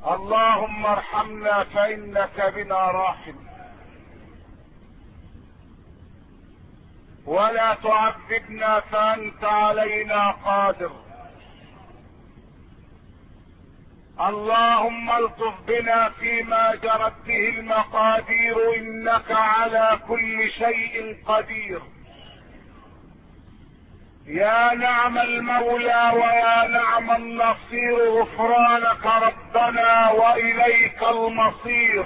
اللهم ارحمنا فإنك بنا راحم، ولا تعذبنا فأنت علينا قادر. اللهم الطف بنا فيما جرت به المقادير، إنك على كل شيء قدير. يا نعم المولى ويا نعم النصير، غفرانك ربنا وإليك المصير.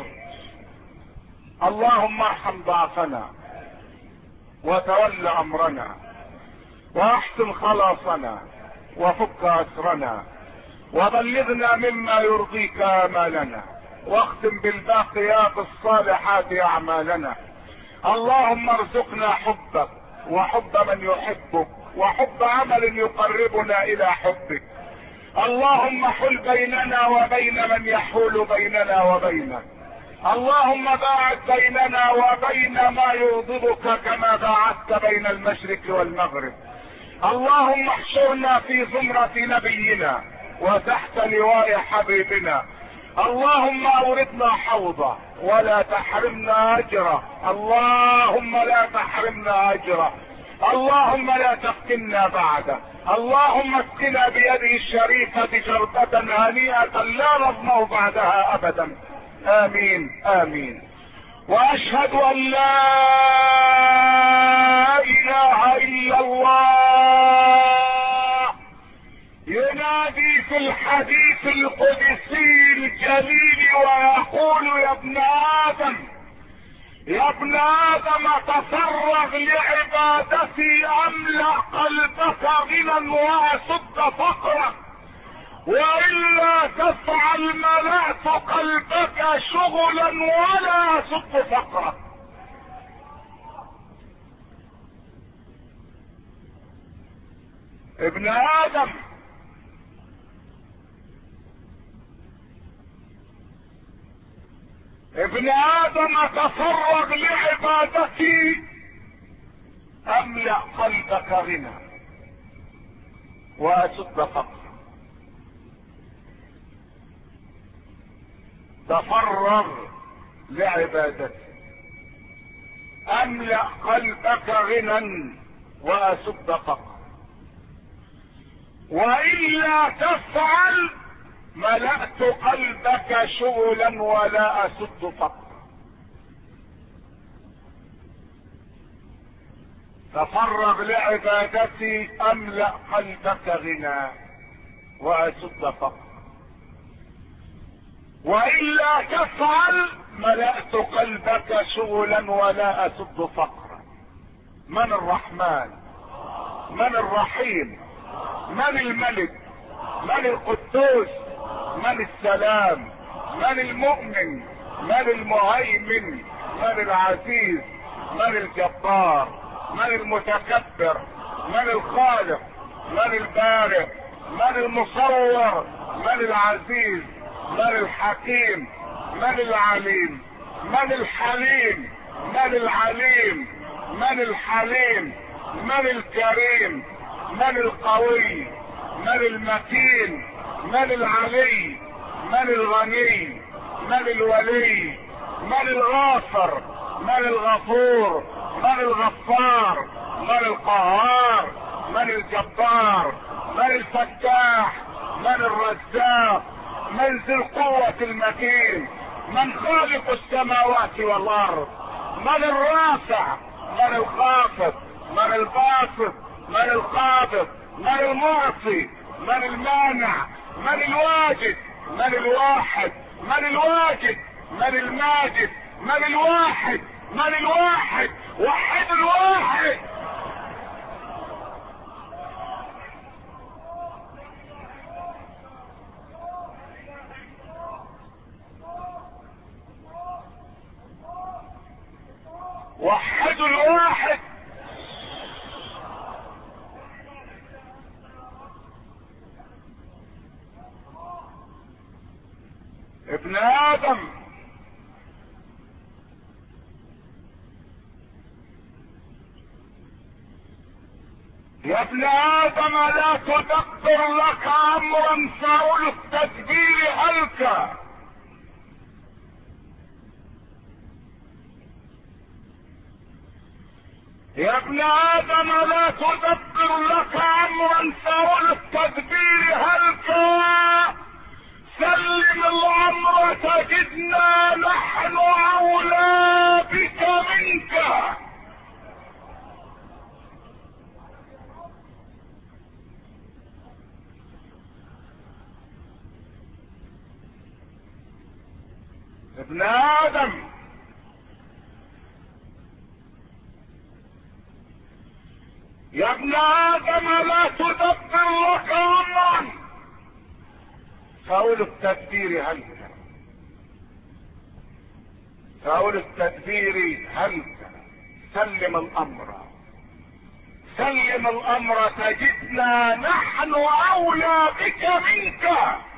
اللهم ارحم ضعفنا وتول امرنا، واحسن خلاصنا، وفك اسرنا، وبلغنا مما يرضيك امالنا، واختم بالباقيات الصالحات اعمالنا. اللهم ارزقنا حبك وحب من يحبك، وحب عمل يقربنا الى حبك. اللهم حل بيننا وبين من يحول بيننا وبينك. اللهم باعد بيننا وبين ما يغضبك كما باعدت بين المشرق والمغرب. اللهم احشرنا في زمرة نبينا وتحت لواء حبيبنا. اللهم اوردنا حوضه ولا تحرمنا اجره. اللهم لا تحرمنا اجره. اللهم لا تفتنا بعده. اللهم اسقنا بيده الشريفة شربة هنيئة لا نظمأ بعدها ابدا. امين امين. واشهد ان لا اله الا الله ينادي في الحديث القدسي الجليل ويقول: يا ابن ادم، يا ابن ادم، تفرغ لعبادتي املأ قلبك غنى واسد فقرك، والا تفعل ملأت قلبك شغلا ولا اسد فقرك. ابن ادم، ابن ادم، تفرغ لعبادتي املأ قلبك غنى واسد فقرك. تفرغ لعبادتي املأ قلبك غنى واسد فقرك، والا تفعل ملأت قلبك شغلا ولا اسد فقرا. تفرغ لعبادتي املأ قلبك غنى واسد فقرا، والا تفعل ملأت قلبك شغلا ولا اسد فقرا. من الرحمن؟ من الرحيم؟ من الملك؟ من القدوس؟ من السلام؟ من المؤمن؟ من المهيمن؟ من العزيز؟ من الجبار؟ من المتكبر؟ من الخالق؟ من البارئ؟ من المصور؟ من العزيز؟ من الحكيم؟ من العليم؟ من الحليم؟ من العليم؟ من الحليم؟ من الكريم؟ من القوي؟ من المتين؟ من العلي؟ من الغني؟ من الولي؟ من الغافر؟ من الغفور؟ من الغفار؟ من القهار؟ من الجبار؟ من الفتاح؟ من الرزاق؟ من ذي القوة المتين؟ من خالق السماوات والارض؟ من الرافع؟ من الخافض؟ من الباسط؟ من القابض؟ من المعطي؟ من المانع؟ من الواجد؟ من الواحد؟ من الواجد؟ من الماجد؟ من الواحد؟ من الواحد؟ وحد الواحد. وحد الواحد. ابن ادم، يا ابن ادم، لا تدبر لك امرا فاول التدبير هلك، يا ابن ادم لا تدبر لك امرا فول التدبير هلك، سلم الامر تجدنا نحن اولى بك منك. ابن ادم يا ابن ادم لا تدبر لك امرا فاول التدبير هلك، فاول التدبير هلك، سلم الامر، سلم الامر تجدنا نحن اولى بك منك.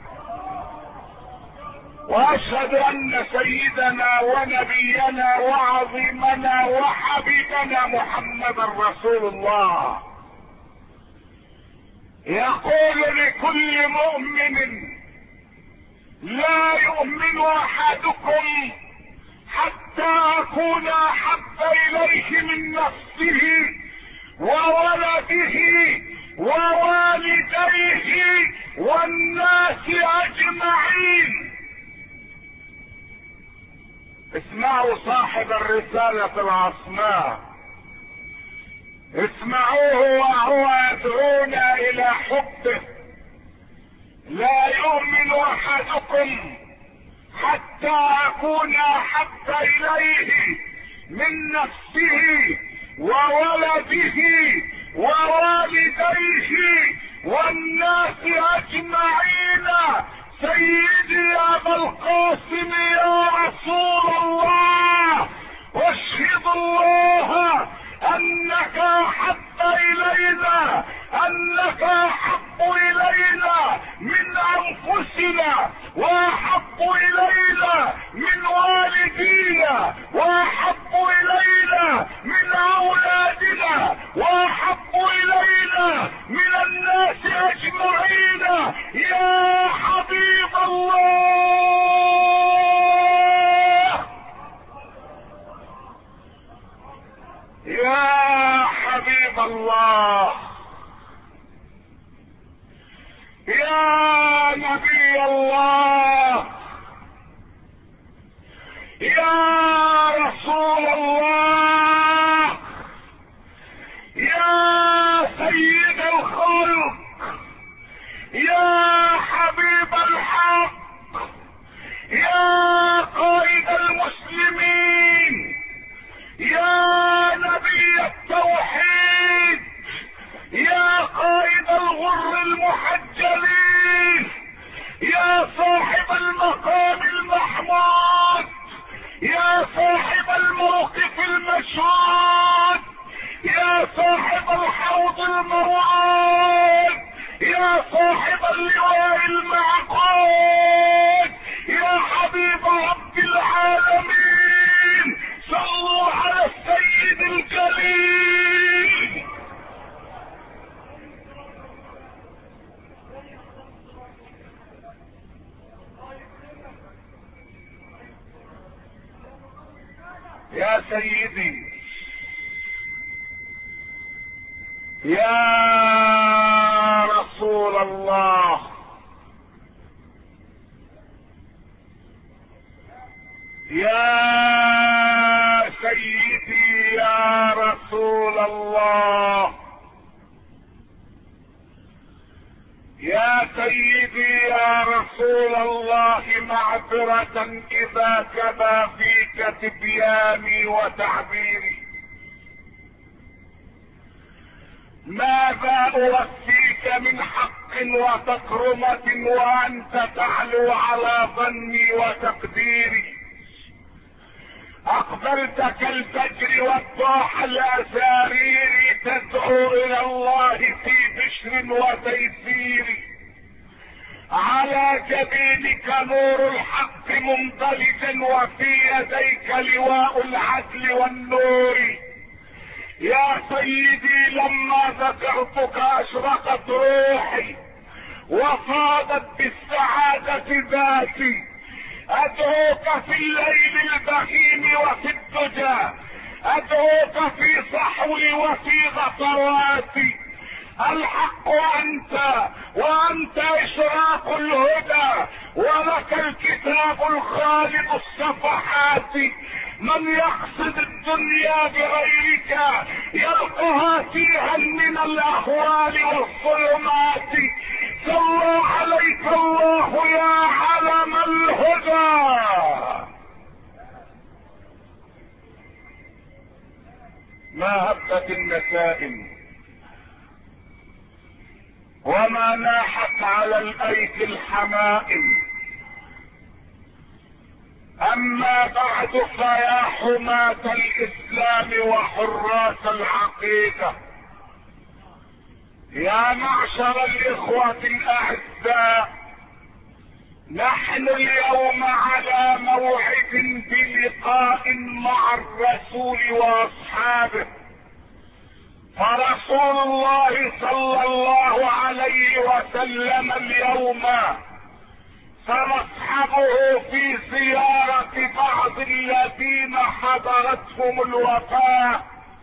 واشهد ان سيدنا ونبينا وعظيمنا وحبيبنا محمدا رسول الله يقول لكل مؤمن: لا يؤمن احدكم حتى اكون احب اليه من نفسه وولده ووالديه والناس اجمعين. اسمعوا صاحب الرسالة العصماء، اسمعوه وهو يدعونا الى حبه. لا يؤمن احدكم حتى اكون احب اليه من نفسه وولده ووالديه والناس اجمعين. سيدي يا ابا القاسم يا رسول الله، واشهد الله انك احب الينا، انك احب الينا من انفسنا، واحب الينا من والدينا، واحب الينا من اولادنا، واحب الينا من الناس اجمعين. يا حبيب الله، يا حبيب الله، يا نبي الله، يا رسول الله، يا سيد الخلق، يا حبيب الحق، يا قائد المسلمين، يا نبي التوحيد، يا قائد الغر المحجلين، يا صاحب المقام المحمود، يا صاحب الموقف المشهود، يا صاحب الحوض الموعود، يا صاحب اللواء المعقود، يا حبيب رب العالمين، صلوا على السيد الجليل. يا سيدي، يا رسول الله، يا سيدي يا رسول الله، يا سيدي يا رسول الله، معذرة اذا كبا فيك تبياني وتعبيري. ماذا اوفيك من حق وتكرمة وانت تعلو على ظني وتقديري؟ اقبلت كالفجر والضاح الاسارير تدعو الى الله في بشر وتيسير. على جبينك نور الحق ممتلئا وفي يديك لواء العدل والنور. يا سيدي لما ذكرتك اشرقت روحي وفاضت بالسعادة ذاتي. ادعوك في الليل البهيم وفي الدجى ادعوك في صحوي وفي غفراتي. الحق انت، وانت اشراق الهدى، ولك الكتاب الخالق الصفحات. من يقصد الدنيا بغيرك يلقها فيها من الاهوال والظلمات. صلى عليك الله يا علم الهدى. ما هبت النسائم وما ناحت على الايك الحمائم. اما بعد فيا حماة الاسلام وحراس العقيدة، يا معشر الاخوة الاعزاء، نحن اليوم على موعد بلقاء مع الرسول واصحابه. فرسول الله صلى الله عليه وسلم اليوم سنصحبه في زيارة بعض الذين حضرتهم الوفاة،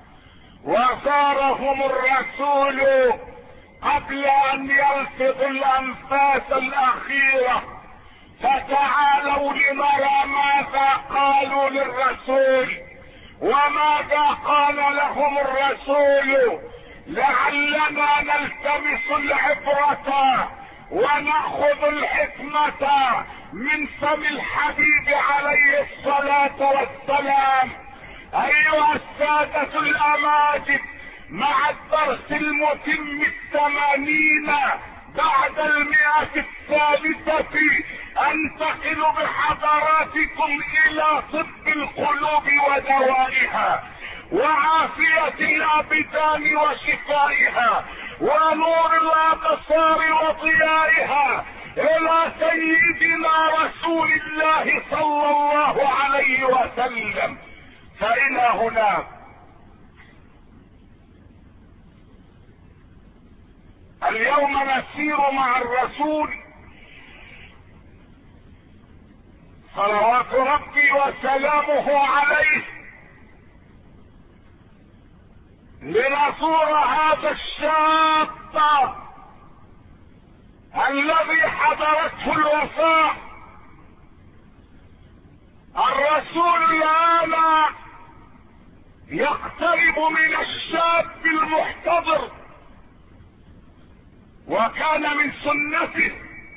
وزارهم الرسول قبل ان يلفظ الانفاس الاخيرة. فتعالوا لنرى ماذا قالوا للرسول وماذا قال لهم الرسول، لعلنا نلتمس العبرة ونأخذ الحكمة من فم الحبيب عليه الصلاة والسلام. ايها السادة الاماجد، مع الدرس المتم 80 بعد 100 انتقل بحضراتكم الى طب القلوب ودوائها، وعافية الابدان وشفائها، ونور الابصار وضيائها، الى سيدنا رسول الله صلى الله عليه وسلم. فإلى هناك اليوم نسير مع الرسول صلوات ربي وسلامه عليه لنزور هذا الشاب الذي حضرته الوفاة. الرسول الآن يقترب من الشاب المحتضر، وكان من سنته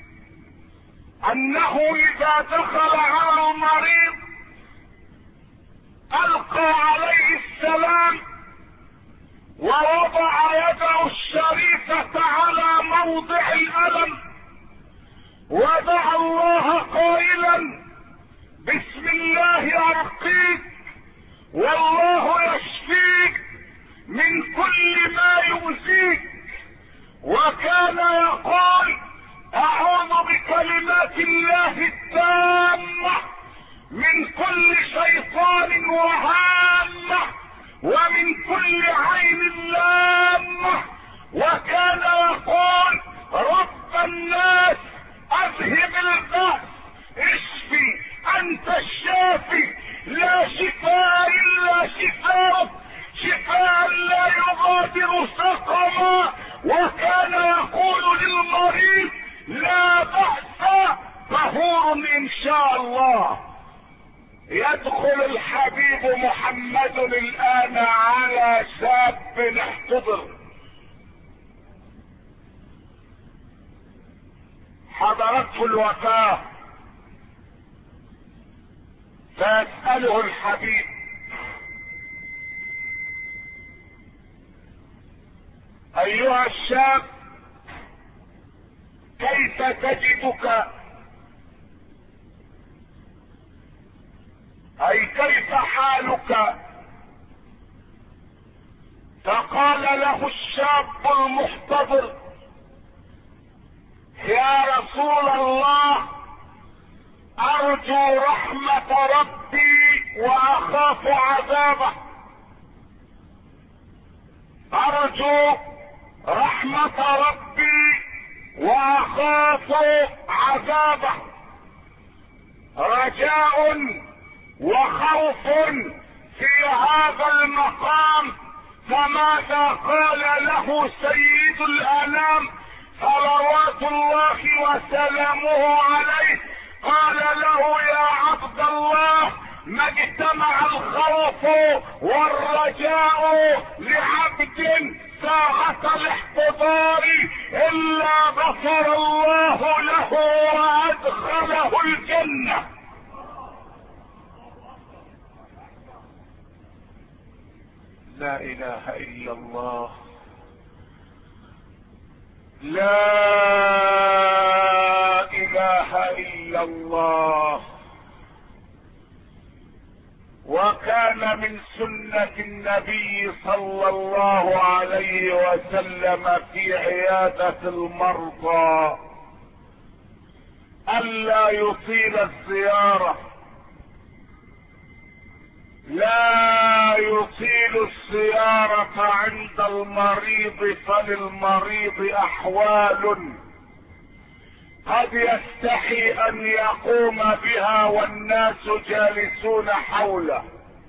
انه اذا دخل على المريض القى عليه السلام ووضع يده الشريفة على موضع الالم ودعا الله قائلا: بسم الله ارقيك والله يشفيك من كل ما يؤذيك. وكان يقول: اعوذ بكلمات الله التامة من كل شيطان وهامة ومن كل عين لامة. وكان يقول: رب الناس اذهب البأس اشفي انت الشافي لا شفاء الا شفاءك شفاء لا يغادر سقما. وكان يقول للمريض: لا بأس طهور ان شاء الله. يدخل الحبيب محمد الان على شاب احتضر حضرته الوفاة، فيسأله الحبيب: ايها الشاب كيف تجدك؟ اي كيف حالك؟ فقال له الشاب المحتضر: يا رسول الله، ارجو رحمة ربي واخاف عذابه. ارجو رحمة ربي واخاف عذابه. رجاء وخوف في هذا المقام. فماذا قال له سيد الانام صلوات الله وسلامه عليه؟ قال له يا عبد الله، ما اجتمع الخوف والرجاء لعبد ساعة الاحتضار الا غفر الله له وادخله الجنة. لا اله الا الله، لا اله الا الله. وكان من سنة النبي صلى الله عليه وسلم في عيادة المرضى ألا يطيل الزيارة، لا يطيل الزيارة عند المريض، فللمريض أحوال قد يستحي ان يقوم بها والناس جالسون حوله.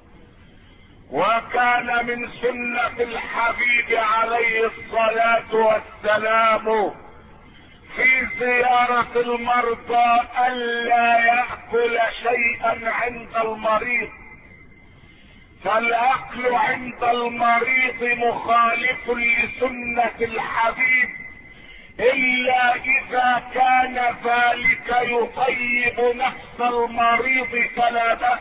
وكان من سنة الحبيب عليه الصلاة والسلام في زيارة المرضى الا يأكل شيئا عند المريض، فالاكل عند المريض مخالف لسنة الحبيب الا اذا كان ذلك يطيب نفس المريض فلا بأس.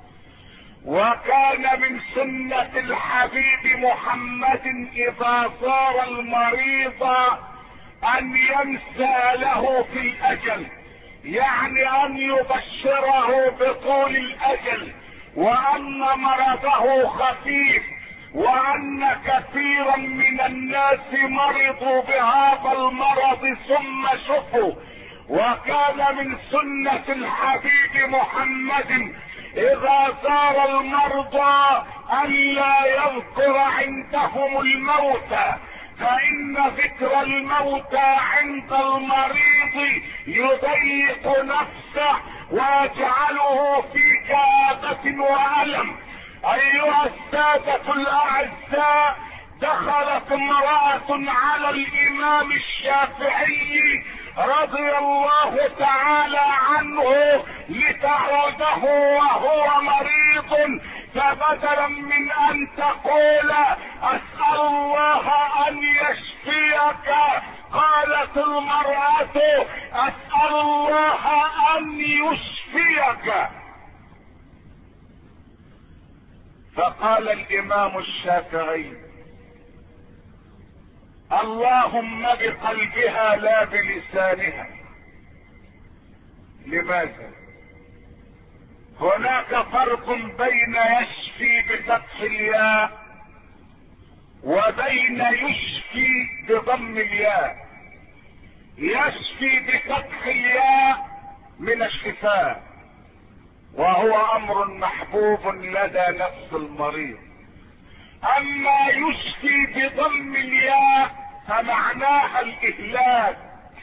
وكان من سنة الحبيب محمد اذا زار المريض ان ينسى له في الاجل، يعني ان يبشره بطول الاجل وان مرضه خفيف وان كثيرا من الناس مرضوا بهذا المرض ثم شفوا. وكان من سنة الحبيب محمد اذا زار المرضى ان لا يذكر عندهم الموتى، فان ذكر الموتى عند المريض يضيق نفسه ويجعله في كآبة وألم. ايها السادة الاعزاء، دخلت امرأة على الامام الشافعي رضي الله تعالى عنه لتعوده وهو مريض، فبدلا من ان تقول اسأل الله ان يشفيك قالت المرأة اسأل الله ان يشفيك. فقال الامام الشافعي اللهم بقلبها لا بلسانها. لماذا؟ هناك فرق بين يشفي بفتح الياء وبين يشفي بضم الياء. يشفي بفتح الياء من الشفاء وهو امر محبوب لدى نفس المريض، اما يشفي بضم الياء فمعناها الاهلاك.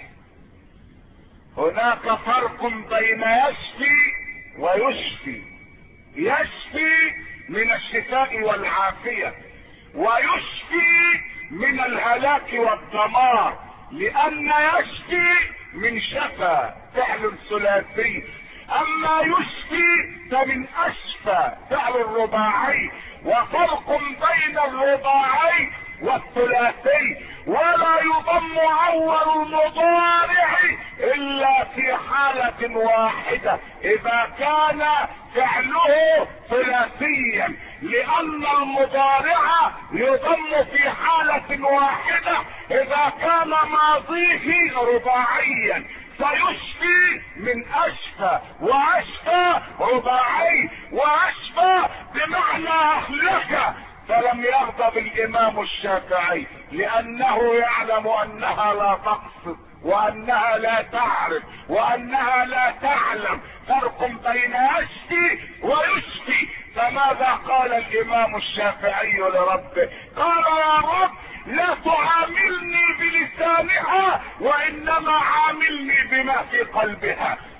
هناك فرق بين يشفي ويشفي. يشفي من الشفاء والعافية، ويشفي من الهلاك والدمار، لان يشفي من شفى فعل ثلاثي، اما يشفي فمن اشفى فعل رباعي. وفرق بين الرباعي والثلاثي، ولا يضم اول المضارع الا في حالة واحدة اذا كان فعله ثلاثيا، لان المضارع يضم في حالة واحدة اذا كان ماضيه رباعيا. فيشفي من اشفى، واشفى رباعي، واشفى بمعنى اهلك. فلم يغضب الامام الشافعي لانه يعلم انها لا تقصد وانها لا تعرف وانها لا تعلم. فرق بين يشفي ويشفي. فماذا قال الامام الشافعي لربه؟ قال يا رب لا تعاملني بلسانها وانما عاملني بما في قلبها.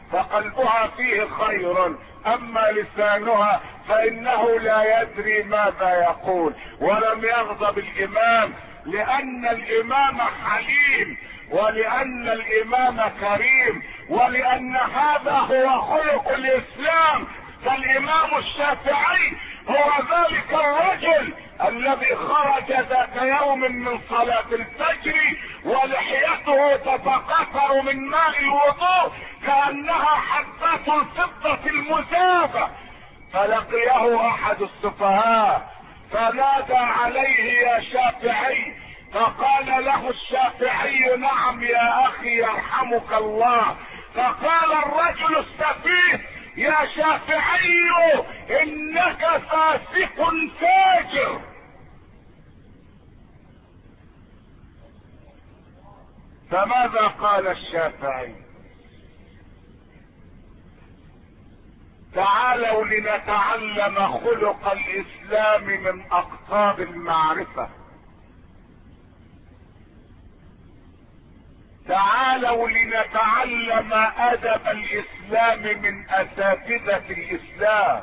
فقلبها فيه خير، اما لسانها فانه لا يدري ماذا يقول. ولم يغضب الامام لان الامام حليم، ولان الامام كريم، ولان هذا هو خلق الاسلام. فالامام الشافعي هو ذلك الرجل الذي خرج ذات يوم من صلاة الفجر ولحيته تتقطر من ماء الوضوء كأنها حبات الفضة المذابة، فلقيه احد السفهاء فنادى عليه يا شافعي، فقال له الشافعي نعم يا اخي يرحمك الله. فقال الرجل السفيه يا شافعي انك فاسق فاجر. فماذا قال الشافعي؟ تعالوا لنتعلم خلق الاسلام من اقطاب المعرفة. تعالوا لنتعلم ادب الاسلام من اساتذة الاسلام.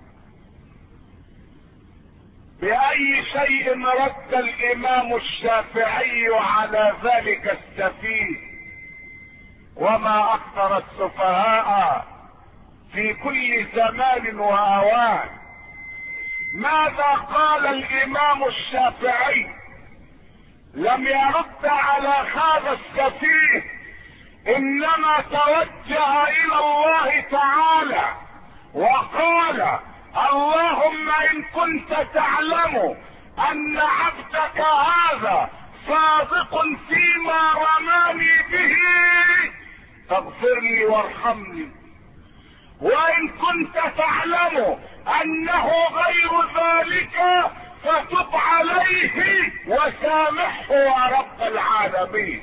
باي شيء رد الامام الشافعي على ذلك السفيه؟ وما اكثر السفهاء في كل زمان واوان. ماذا قال الامام الشافعي؟ لم يرد على هذا السفيه، انما توجه الى الله تعالى وقال اللهم ان كنت تعلم ان عبدك هذا صادق فيما رماني به فاغفر لي وارحمني، وان كنت تعلم انه غير ذلك فتب عليه وسامحه يا رب العالمين.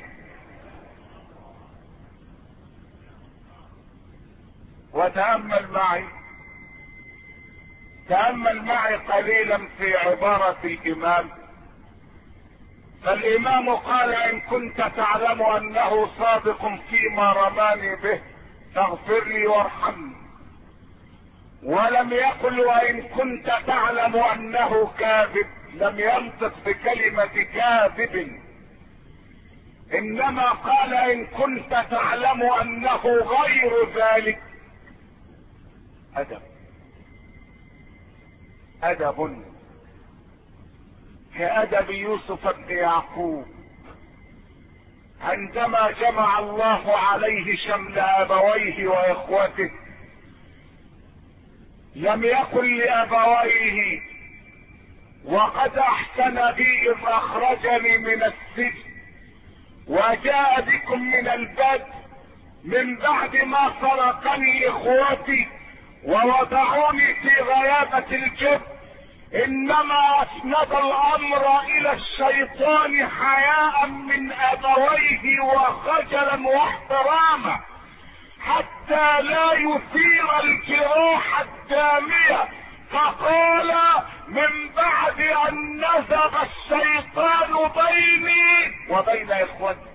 وتأمل معي قليلا في عبارة الامام. فالامام قال ان كنت تعلم انه صادق فيما رماني به فاغفر لي وارحمني، ولم يقل وان كنت تعلم انه كاذب. لم ينطق بكلمة كاذب، انما قال ان كنت تعلم انه غير ذلك. ادب كادب يوسف بن يعقوب عندما جمع الله عليه شمل ابويه واخوته. لم يقل لابويه وقد احسن بي اذ اخرجني من السجن وجاء بكم من البدء من بعد ما سرقني اخوتي ووضعوني في غيابة الجب، انما اسند الامر الى الشيطان حياء من ابويه وخجلا واحتراما حتى لا يثير الجراح الدامية. فقال من بعد ان نزغ الشيطان بيني وبين اخوتي،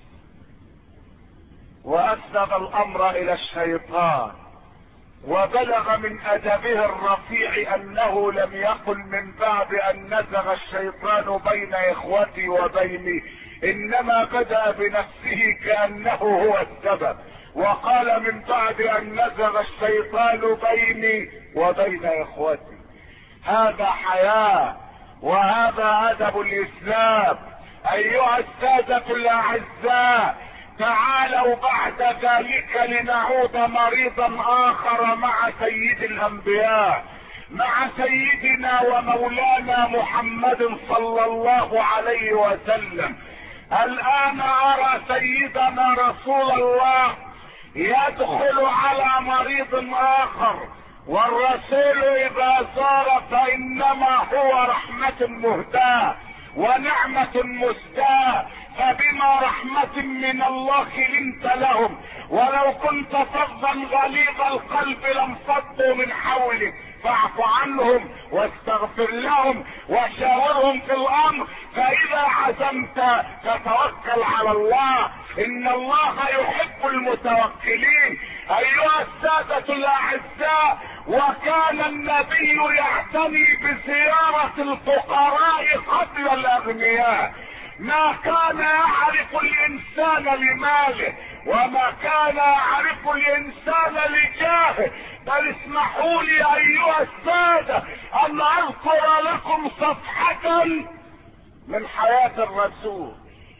واسند الامر الى الشيطان. وبلغ من ادبه الرفيع انه لم يقل من بعد ان نزغ الشيطان بين اخوتي وبيني، انما بدأ بنفسه كأنه هو السبب، وقال من بعد ان نزغ الشيطان بيني وبين اخوتي. هذا حياة وهذا ادب الاسلام. ايها السادة الاعزاء، تعالوا بعد ذلك لنعود مريضا اخر مع سيد الانبياء، مع سيدنا ومولانا محمد صلى الله عليه وسلم. الان ارى سيدنا رسول الله يدخل على مريض اخر، والرسول اذا زار فانما هو رحمة مهداة ونعمة مسداة، فبما رحمة من الله لنت لهم، ولو كنت فظا غليظ القلب لانفضوا من حولك فاعف عنهم واستغفر لهم وشاورهم في الامر، فاذا عزمت فتوكل على الله، ان الله يحب المتوكلين. ايها السادة الاعزاء، وكان النبي يعتني بزيارة الفقراء قبل الاغنياء، ما كان يعرف الانسان لماله وما كان يعرف الانسان لجاهه. بل اسمحوا لي ايها السادة ان اذكر لكم صفحة من حياة الرسول.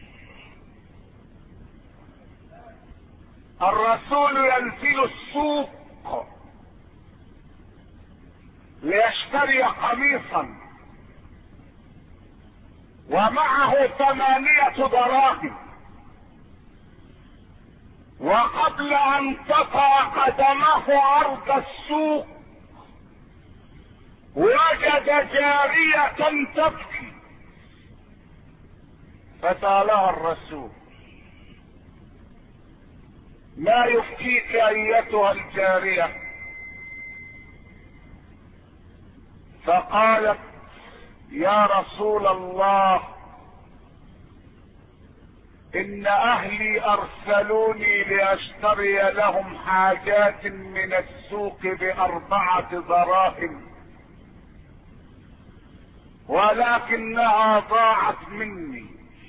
الرسول ينزل السوق ليشتري قميصا ومعه 8 دراهم، وقبل ان تطأ قدمه عرض السوق وجد جارية تبكي، فسألها الرسول: ما يبكيك ايتها الجارية؟ فقالت: يا رسول الله، ان اهلي ارسلوني لاشتري لهم حاجات من السوق ب4 دراهم، ولكنها ضاعت مني،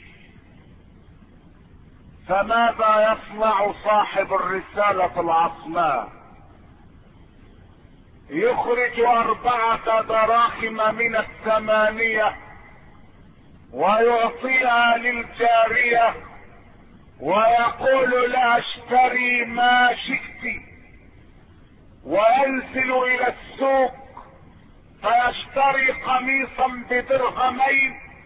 فماذا يصنع صاحب الرسالة العصماء؟ يخرج 4 دراهم من 8 ويعطيها للجارية ويقول لها: اشتري ما شئت، وينزل الى السوق فيشتري قميصا ب2 درهم،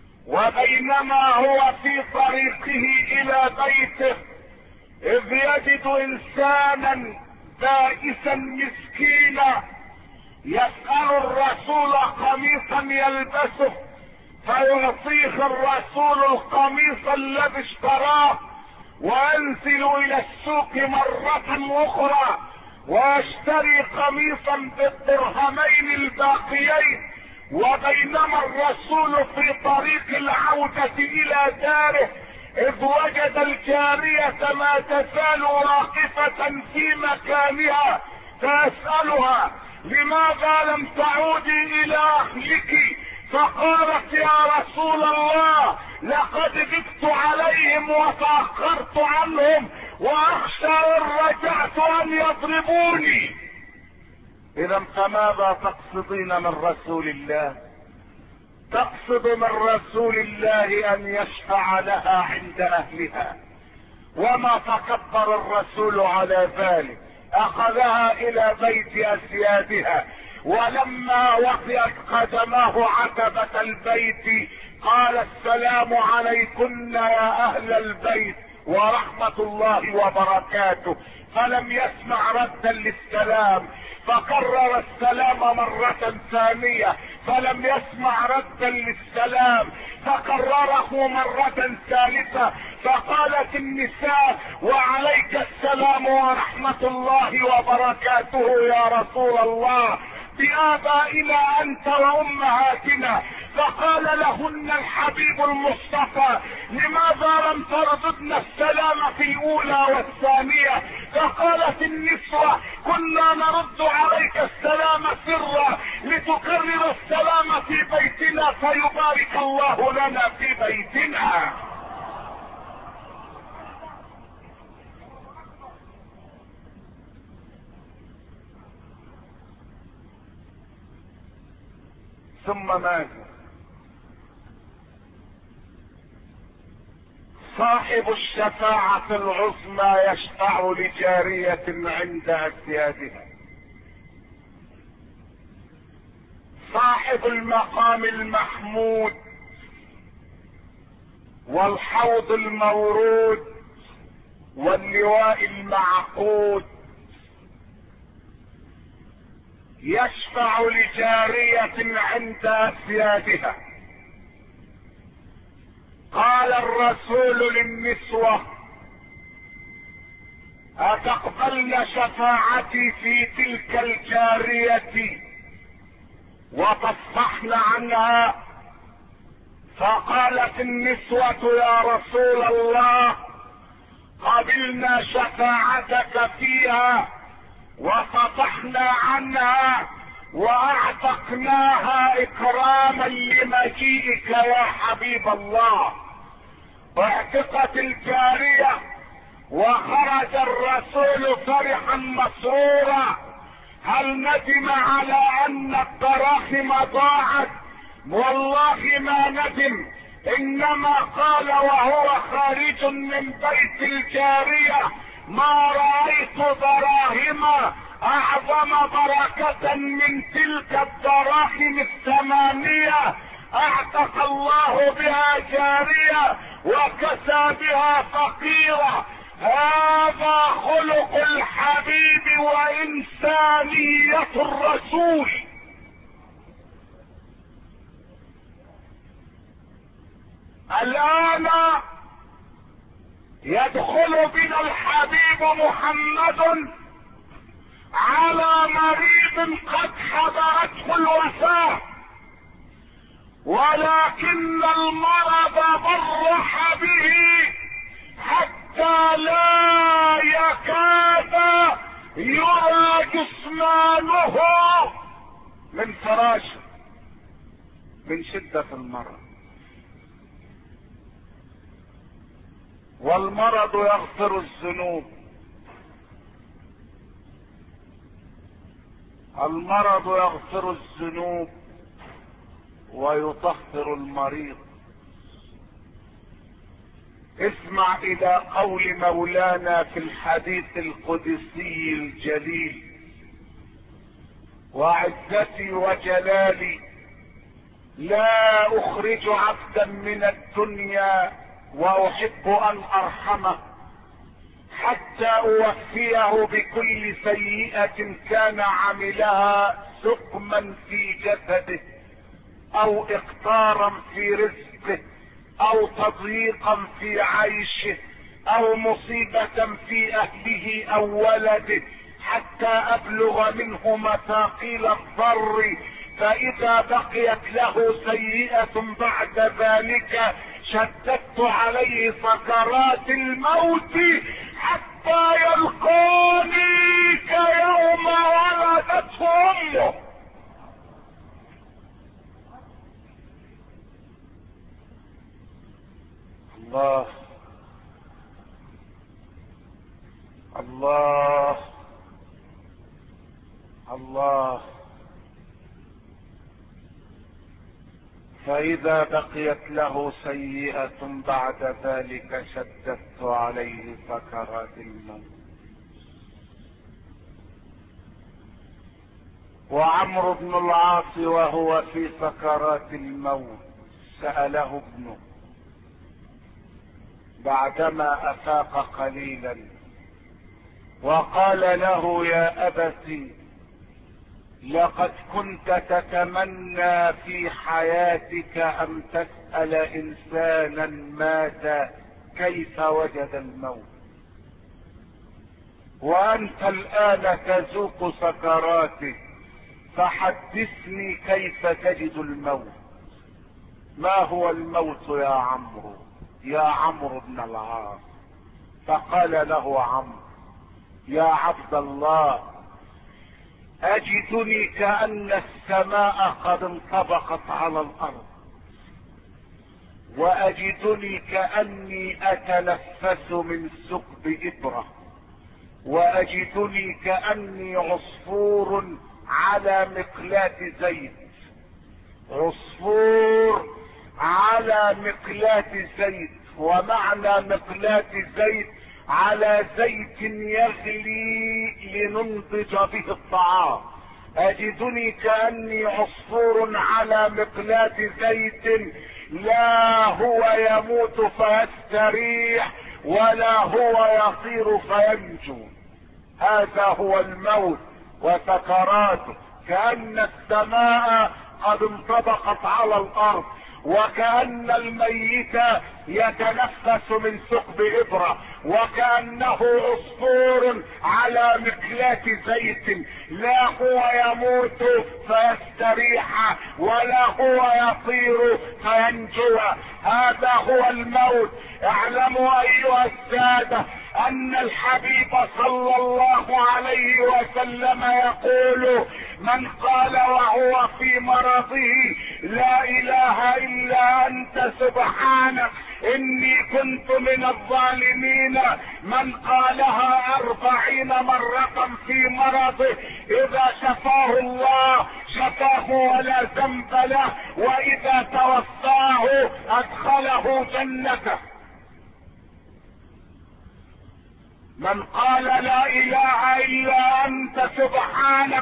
وبينما هو في طريقه الى بيته اذ يجد انسانا بائسا مسكينا يسأل الرسول قميصا يلبسه، فيعطيه الرسول القميص الذي اشتراه، وينزل الى السوق مرة اخرى ويشتري قميصا ب2 درهم الباقيين، وبينما الرسول في طريق العودة الى داره اذ وجد الجارية ما تزال واقفة في مكانها، فيسألها: لماذا لم تعودي الى اهلك؟ فقالت: يا رسول الله، لقد جبت عليهم وتأخرت عنهم واخشى ان رجعت ان يضربوني. اذا فماذا تقصدين من رسول الله؟ تقصد من رسول الله ان يشفع لها عند اهلها، وما تكبر الرسول على ذلك، اخذها الى بيت اسيادها، ولما وطئت قدماه عتبة البيت قال: السلام عليكن يا اهل البيت ورحمة الله وبركاته، فلم يسمع ردا للسلام، فكرر السلام مرة ثانية فلم يسمع ردا للسلام، فكرره مرة ثالثة، فقالت النساء: وعليك السلام ورحمة الله وبركاته يا رسول الله، بآبائنا أنت وأمهاتنا. فقال لهن الحبيب المصطفى: لماذا لم ترددن السلام في الأولى والثانية؟ فقالت النسوة: كنا نرد عليك السلام سرا لتكرر السلام في بيتنا فيبارك الله لنا في بيتنا. ثم ماذا؟ صاحب الشفاعة العظمى يشفع لجارية عند أسيادها. صاحب المقام المحمود والحوض المورود واللواء المعقود يشفع لجارية عند أسيادها. قال الرسول للنسوة: أتقبلن شفاعتي في تلك الجارية وتصفحن عنها. فقالت النسوة يا رسول الله قبلنا شفاعتك فيها وصفحنا عنها واعتقناها اكراما لمجيئك يا حبيب الله. اعتقت الجارية وخرج الرسول فرحا مسرورا. هل ندم على ان الدراهم ضاعت؟ والله ما ندم، انما قال وهو خارج من بيت الجارية ما رأيت دراهم اعظم بركة من تلك الدراهم الثمانية اعتق الله بها جارية وكسى بها فقيرة. هذا خلق الحبيب وانسانية الرسول. الان يدخل بنا الحبيب محمد على مريض قد حضرته الوفاة، ولكن المرض برح به حتى لا يكاد يرى جسمانه من فراشه من شدة المرض. والمرض يغفر الذنوب، المرض يغفر الذنوب ويطهر المريض. اسمع الى قول مولانا في الحديث القدسي الجليل: وعزتي وجلالي لا اخرج عبدا من الدنيا واحب ان ارحمه حتى اوفيه بكل سيئة كان عملها سقما في جسده او اقطارا في رزقه او تضييقا في عيشه او مصيبة في اهله او ولده حتى ابلغ منه مثاقيل الضر، فاذا بقيت له سيئة بعد ذلك شددت عليه سكرات الموت حتى يلقاني كيوم ولدته امه. الله الله الله. فإذا بقيت له سيئة بعد ذلك شددت عليه سكرات الموت. وعمرو بن العاص وهو في سكرات الموت سأله ابنه بعدما أفاق قليلا وقال له: يا أبت، لقد كنت تتمنى في حياتك ان تسأل انسانا مات كيف وجد الموت، وانت الان تذوق سكراته، فحدثني كيف تجد الموت. ما هو الموت يا عمرو، يا عمرو بن العاص؟ فقال له عمرو: يا عبد الله، اجدني كأن السماء قد انطبقت على الارض، واجدني كأني اتنفس من ثقب ابرة، واجدني كأني عصفور على مقلاة زيت، عصفور على مقلاة زيت. ومعنى مقلاة زيت على زيت يغلي لننضج به الطعام. اجدني كأني عصفور على مقلاة زيت، لا هو يموت فيستريح ولا هو يطير فينجو. هذا هو الموت وسكراته، كأن السماء قد انطبقت على الارض، وكأن الميت يتنفس من ثقب إبرة، وكأنه عصفور على مقلاة زيت، لا هو يموت فيستريح ولا هو يطير فينجو. هذا هو الموت. اعلموا ايها السادة ان الحبيب صلى الله عليه وسلم يقول: من قال وهو في مرضه: لا اله الا انت سبحانك اني كنت من الظالمين، من قالها 40 مرة في مرضه اذا شفاه الله شفاه ولا ذنب له، واذا توفاه ادخله جنته. من قال لا اله الا انت سبحانك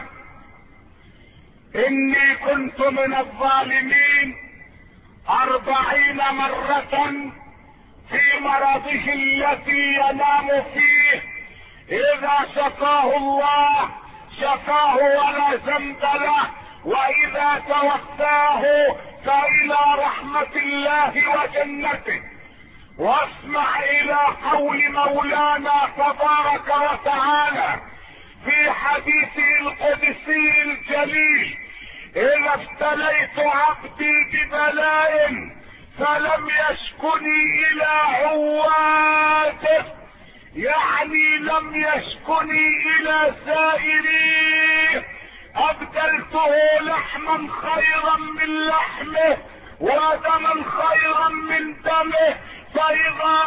اني كنت من الظالمين 40 مرة في مرضه التي ينام فيه، اذا شفاه الله شفاه ولا ذنب له، واذا توفاه فالى رحمة الله وجنته. واسمع الى قول مولانا تبارك وتعالى في حديثه القدسي الجليل: اذا ابتليت عبدي ببلاء فلم يشكني الى عواده، يعني لم يشكني الى سائريه، ابدلته لحما خيرا من لحمه ودما خيرا من دمه، فاذا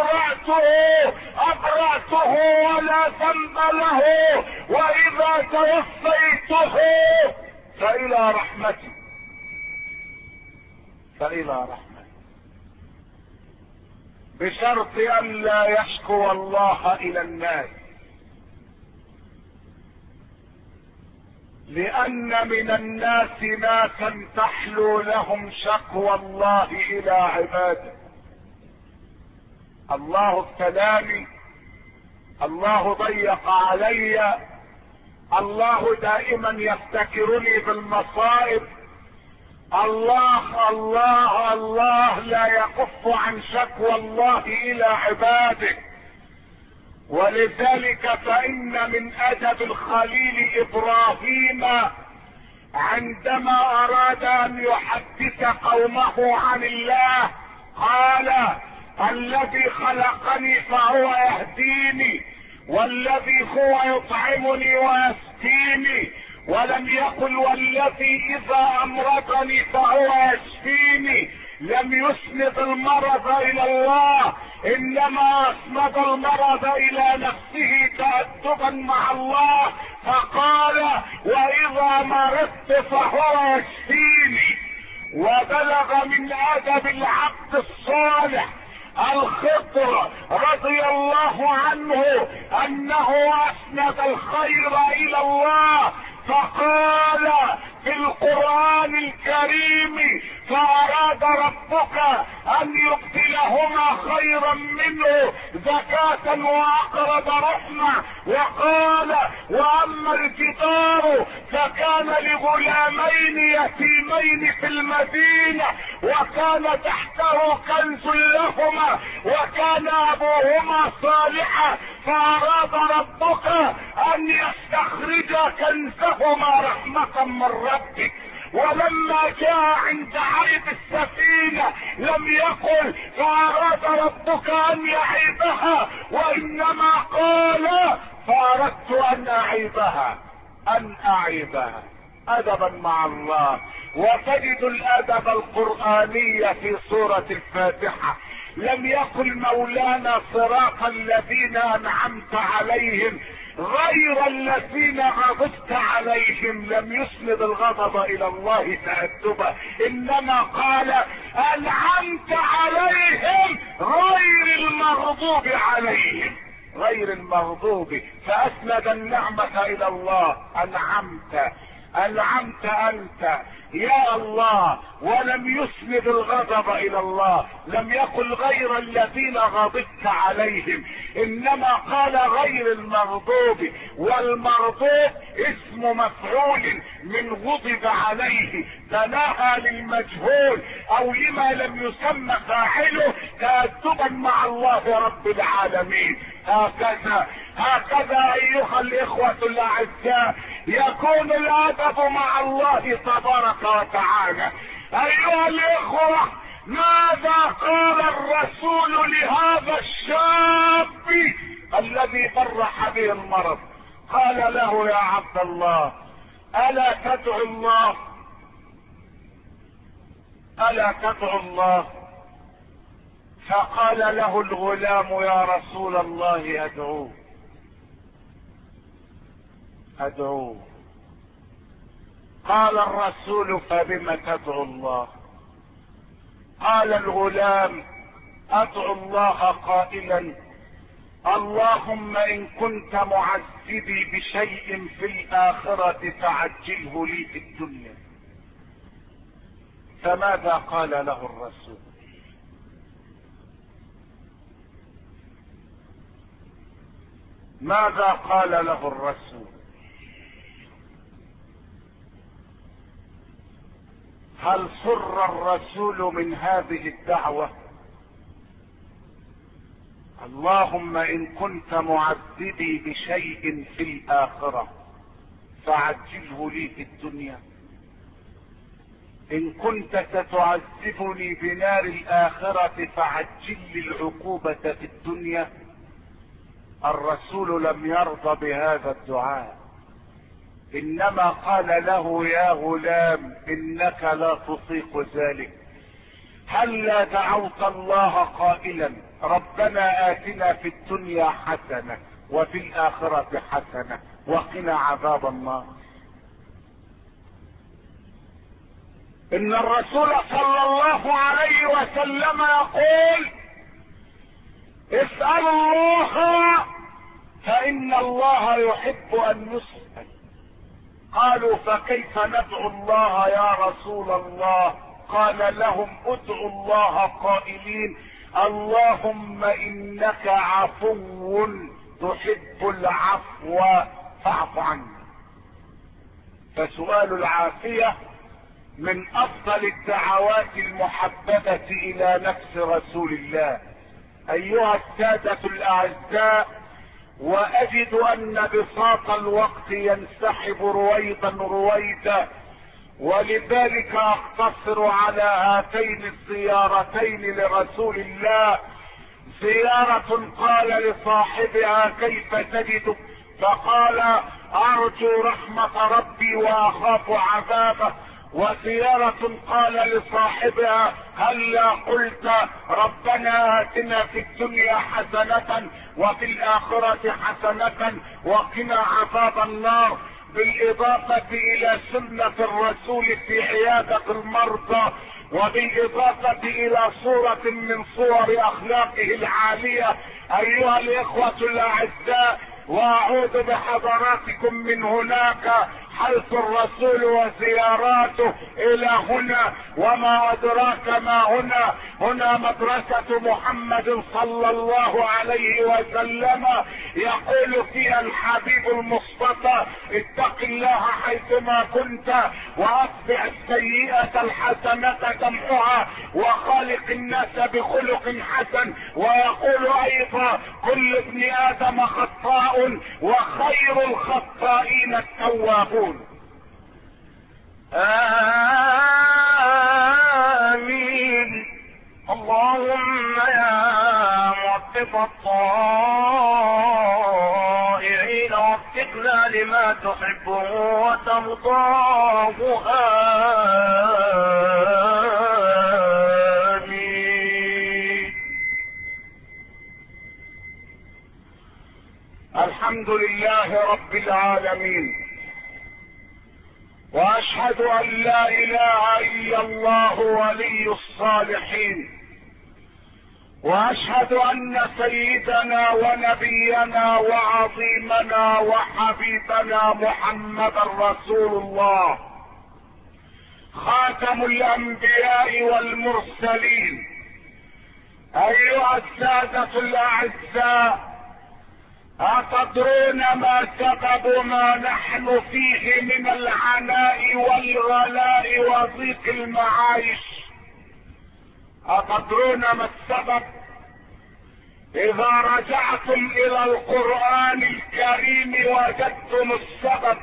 ابرأته ولا ذنب له، واذا توفيته فالى رحمتي. بشرط ان لا يشكو الله الى الناس، لان من الناس ناسا تحلو لهم شكوى الله الى عباده. الله ابتلاني، الله ضيق علي، الله دائما يفتكرني بالمصائب، الله الله الله لا يكف عن شكوى الله الى عباده. ولذلك فان من ادب الخليل ابراهيم عندما اراد ان يحدث قومه عن الله قال: الذي خلقني فهو يهديني، والذي هو يطعمني ويسقيني، ولم يقل والذي اذا امرضني فهو يشفيني. لم يسند المرض الى الله، انما اسند المرض الى نفسه تأدبا مع الله، فقال: واذا مرضت فهو يشفيني. وبلغ من ادب العبد الصالح الخضر رضي الله عنه انه اسند الخير الى الله، فقال في القرآن الكريم: فأراد ربك أن يبدلهما خيرا منه زكاة وأقرب رحمة. وقال: وأما الجدار فكان لغلامين يتيمين في المدينة وكان تحته كنز لهما وكان أبوهما صالحا، فأراد ربك أن يستخرج كنزهما رحمة من ربك. ولما جاء عند عيب السفينة لم يقل فأراد ربك أن يعيبها، وإنما قال: فأردت أن أعيبها أدبا مع الله. وتجد الأدب القرآني في سورة الفاتحة. لم يقل مولانا: صراط الذين أنعمت عليهم غير الذين غضبت عليهم. لم يسند الغضب الى الله تأدبا، انما قال: انعمت عليهم غير المغضوب، فاسند النعمة الى الله. انعمت انعمت انت يا الله، ولم يسند الغضب الى الله، لم يقل غير الذين غضبت عليهم، انما قال غير المغضوب، والمغضوب اسم مفعول من غضب عليه، تناهى للمجهول او لما لم يسمى فاعله تأدبا مع الله رب العالمين. هكذا ايها الاخوة الاعزاء يكون الادب مع الله تبارك وتعالى. ايها الاخوة، ماذا قال الرسول لهذا الشاب الذي برح به المرض؟ قال له يا عبد الله الا تدعو الله، الا تدعو الله؟ فقال له الغلام يا رسول الله ادعوه. قال الرسول فبم تدعو الله؟ قال الغلام ادعو الله قائلا اللهم ان كنت معذبي بشيء في الاخرة فعجله لي في الدنيا. فماذا قال له الرسول؟ ماذا قال له الرسول؟ هل سر الرسول من هذه الدعوة؟ اللهم ان كنت معذبي بشيء في الاخرة فعجله لي في الدنيا. ان كنت ستعذبني بنار الاخرة فعجل لي العقوبة في الدنيا. الرسول لم يرضى بهذا الدعاء، انما قال له يا غلام انك لا تطيق ذلك، هلا دعوت الله قائلا ربنا آتنا في الدنيا حسنة وفي الآخرة حسنة وقنا عذاب النار. ان الرسول صلى الله عليه وسلم يقول اسأل الله فإن الله يحب أن يسأل. قالوا فكيف ندعو الله يا رسول الله؟ قال لهم ادعوا الله قائلين اللهم إنك عفو تحب العفو فاعف عني. فسؤال العافية من أفضل الدعوات المحببة إلى نفس رسول الله. أيها السادة الأعزاء، وأجد أن بساط الوقت ينسحب رويدا ولذلك أقتصر على هاتين الزيارتين لرسول الله. زيارة قال لصاحبها كيف تجدك؟ فقال أرجو رحمة ربي وأخاف عذابه. وزيارة قال لصاحبها هلا قلت ربنا آتنا في الدنيا حسنة وفي الآخرة حسنة وقنا عذاب النار، بالإضافة إلى سنة الرسول في عيادة المرضى، وبالإضافة إلى صورة من صور أخلاقه العالية. أيها الإخوة الأعزاء، وأعود بحضراتكم من هناك حيث الرسول وزياراته إلى هنا، وما أدراك ما هنا. هنا مدرسة محمد صلى الله عليه وسلم، يقول فيها الحبيب المصطفى اتق الله حيثما كنت وأتبع السيئة الحسنة تمحها وخالق الناس بخلق حسن. ويقول أيضا كل ابن آدم خطاء وخير الخطائين التوابون. آمين. اللهم يا موفق الطائعين وفقنا لما تحبه وترضاه. آمين. الحمد لله رب العالمين، واشهد ان لا اله الا الله ولي الصالحين، واشهد ان سيدنا ونبينا وعظيمنا وحبيبنا محمدا رسول الله خاتم الانبياء والمرسلين. ايها السادة الاعزاء، اتدرون ما سبب ما نحن فيه من العناء والغلاء وضيق المعايش؟ اتدرون ما السبب؟ اذا رجعتم الى القرآن الكريم وجدتم السبب،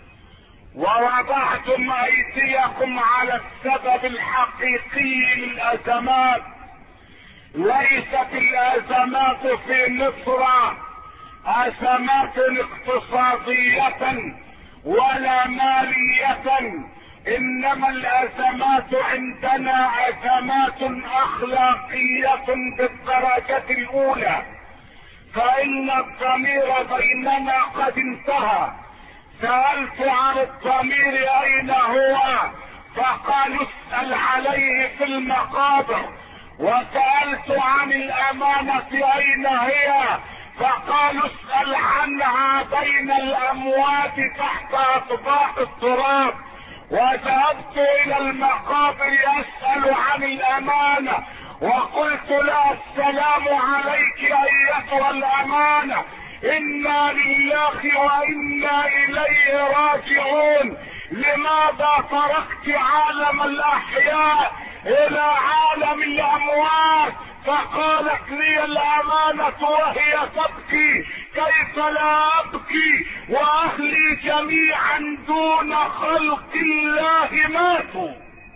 ووضعتم ايديكم على السبب الحقيقي للازمات. ليست الازمات في مصر ازمات اقتصادية ولا مالية، انما الازمات عندنا ازمات اخلاقية بالدرجة الاولى. فان الضمير بيننا قد انتهى. سألت عن الضمير اين هو، فقالوا اسأل عليه في المقابر. وسألت عن الامانة اين هي، فقالوا اسأل عنها بين الاموات تحت اطباق التراب. وذهبت الى المقابر اسأل عن الامانة، وقلت لها السلام عليك ايتها الامانة، انا لله وانا اليه راجعون. لماذا تركت عالم الاحياء الى عالم الاموات؟ فقالت لي الامانة وهي تبكي، كيف لا ابكي واهلي جميعا دون خلق الله ماتوا.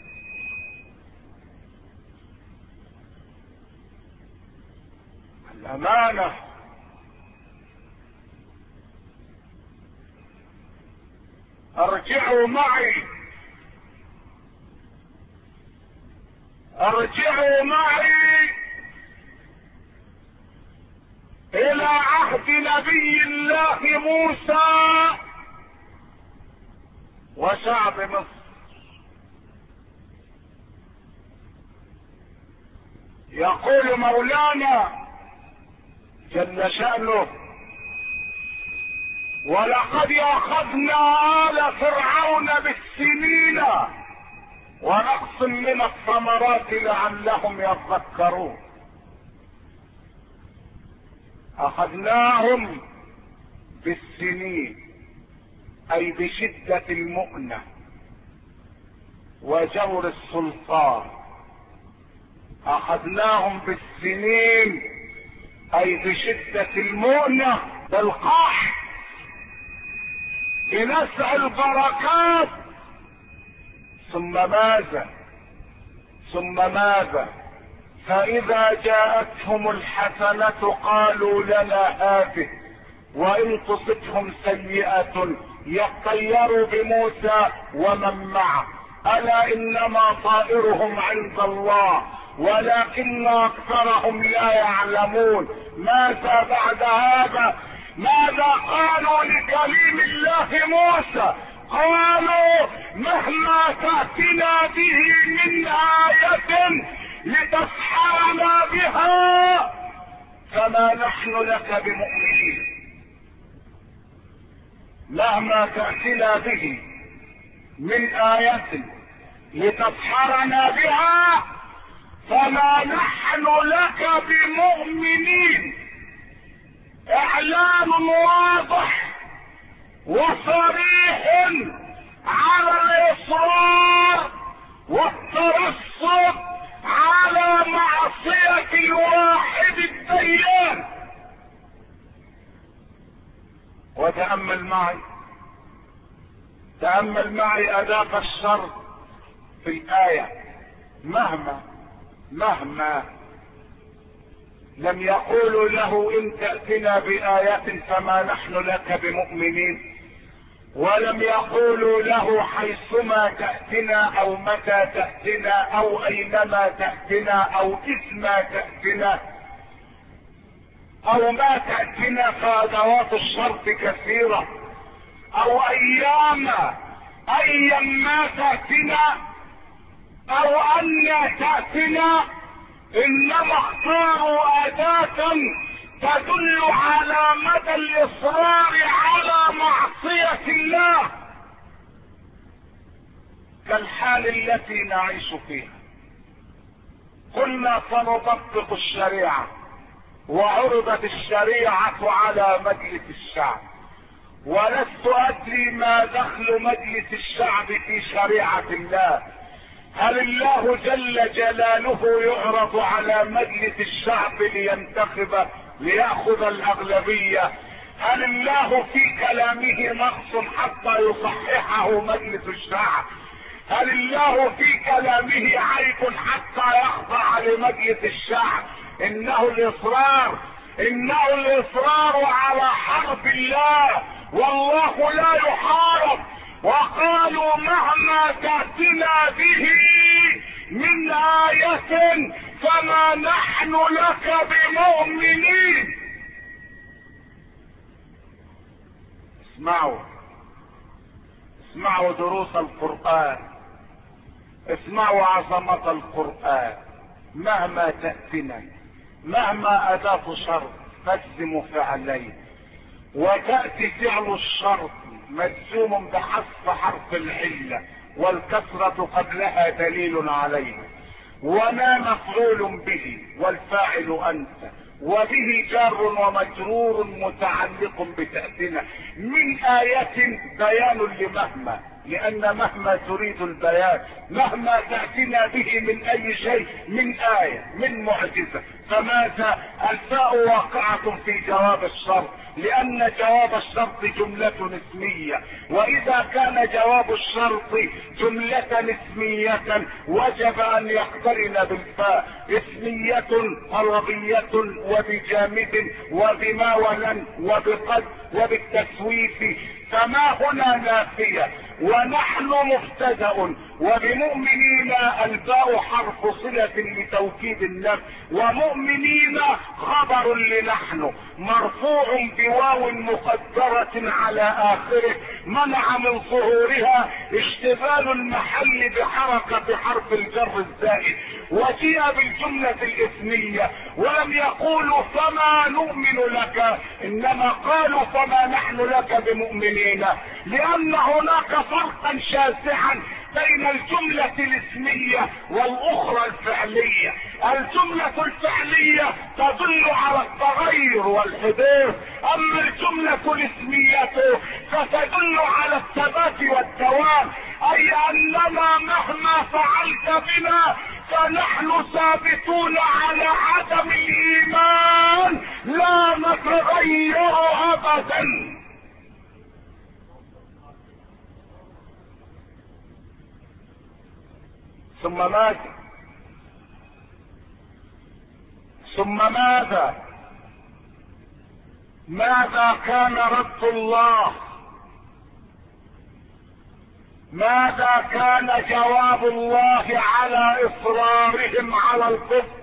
الامانة ارجعوا معي، ارجعوا معي الى عهد نبي الله موسى وشعب مصر. يقول مولانا جل شأنه: ولقد اخذنا آل فرعون بالسنين ونقص من الثمرات لعلهم يذكرون. اخذناهم بالسنين اي بشدة المؤنة وجور السلطان. اخذناهم بالسنين اي بشدة المؤنة بالقحط بنزع البركات. ثم ماذا؟ ثم ماذا؟ فاذا جاءتهم الحسنة قالوا لنا هذه، وان تصبهم سيئة يطيروا بموسى ومن معه. الا انما طائرهم عند الله ولكن اكثرهم لا يعلمون. ماذا بعد هذا؟ ماذا قالوا لكليم الله موسى؟ قالوا: مهما تأتنا به من آية لتسحرنا بها فما نحن لك بمؤمنين. مهما تأتنا به من آية لتسحرنا بها فما نحن لك بمؤمنين. اعلان واضح وصريح على الاصرار والترصد على معصية الواحد الديان. وتأمل معي، تأمل معي اداة الشر في الآية. مهما لم يقولوا له ان تأتنا بآيات فما نحن لك بمؤمنين، ولم يقولوا له حيثما تأتنا او متى تأتنا او اينما تأتنا او اذما تأتنا او ما تأتنا، فادوات الشرط كثيرة. او ايام ما تأتنا او ان تأتنا انما اختاروا اداة تدل على مدى الاصرار على معصية الله، كالحال التي نعيش فيها. قلنا سنطبق الشريعة، وعرضت الشريعة على مجلس الشعب، ولست ادري ما دخل مجلس الشعب في شريعة الله. هل الله جل جلاله يعرض على مجلس الشعب لينتخب ليأخذ الأغلبية؟ هل الله في كلامه نقص حتى يصححه مجلس الشعب؟ هل الله في كلامه عيب حتى يخضع لمجلس الشعب؟ انه الاصرار على حرب الله، والله لا يحارب. وقالوا مهما تأتنا به من آية فما نحن لك بمؤمنين. اسمعوا دروس القرآن، اسمعوا عظمة القرآن. مهما تأتنا، مهما أداة شرط تجزم فعليه، وتأتي فعل الشرط مجزوم بحذف حرف العلة، والكسرة قبلها دليل عليه، وما مفعول به والفاعل أنت، وبه جار ومجرور متعلق بتأتنا. من آية بيان لمهما، لأن مهما تريد البيان. مهما تأتنا به من أي شيء، من آية، من معجزة. فماذا؟ الفاء واقعة في جواب الشرط، لأن جواب الشرط جملة اسمية، وإذا كان جواب الشرط جملة اسمية وجب أن يقترن بالفاء، اسمية طلبية وبجامد وبما ولن وبقد وبالتسويف، فما هنا نافية، ونحن مبتدأ، وبمؤمنين الباء حرف صلة لتوكيد النفس، ومؤمنين خبر لنحن مرفوع بواو مقدرة على آخره منع من ظهورها اشتغال المحل بحركة حرف الجر الزائد. وجيء بالجملة الاسمية ولم يقولوا فما نؤمن لك، انما قالوا فما نحن لك بمؤمنين، لان هناك فرقا شاسعا بين الجملة الاسمية والاخرى الفعلية. الجملة الفعلية تدل على التغير والحدوث، اما الجملة الاسمية فتدل على الثبات والدوام، اي اننا مهما فعلت بنا فنحن ثابتون على عدم الايمان، لا نتغير ابدا. ثم ماذا؟ ماذا كان رد الله؟ ماذا كان جواب الله على اصرارهم على الكفر؟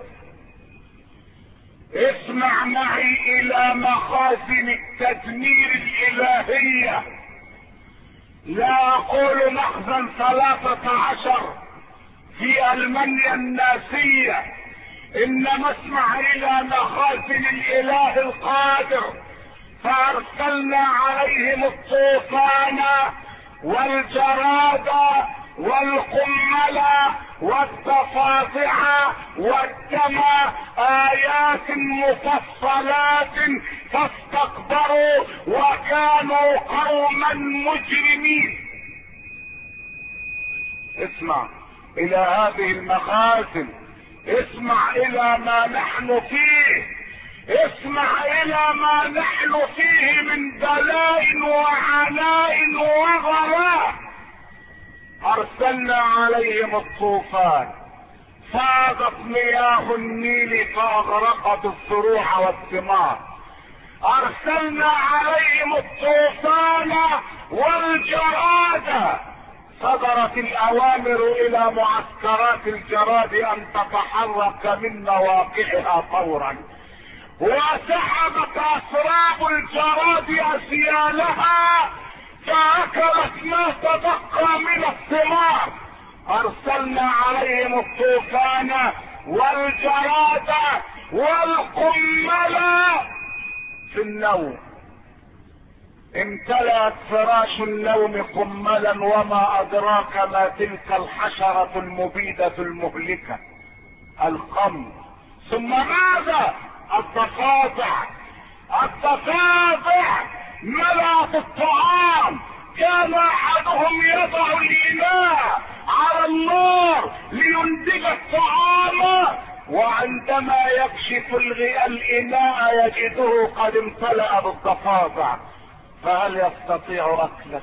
اسمع معي الى مخازن التدمير الالهية. لا اقول مخزن 13 في المانيا الناسية، انما اسمع الى مخازن الاله القادر. فارسلنا عليهم الطوفان والجراد والقمل والضفادع والدم آيات مفصلات فاستكبروا وكانوا قوما مجرمين. اسمع الى هذه المخازن، اسمع الى ما نحن فيه، اسمع الى ما نحن فيه من بلاء وعناء وغلاء. ارسلنا عليهم الطوفان فاضت مياه النيل فاغرقت الزروع والثمار. ارسلنا عليهم الطوفان والجراد، صدرت الاوامر الى معسكرات الجراد ان تتحرك من مواقعها فورا، وسحبت اسراب الجراد اسيالها فاكلت ما تبقى من الثمار. ارسلنا عليهم الطوفان والجراد والقمل في النوم. امتلأت فراش النوم قملا، وما ادراك ما تلك الحشرة المبيدة المهلكة، القمل. ثم ماذا؟ الضفادع. الضفادع ملأت الطعام. كان احدهم يضع الاناء على النار لينتج الطعام، وعندما يكشف الاناء يجده قد امتلأ بالضفادع، فهل يستطيع اكله؟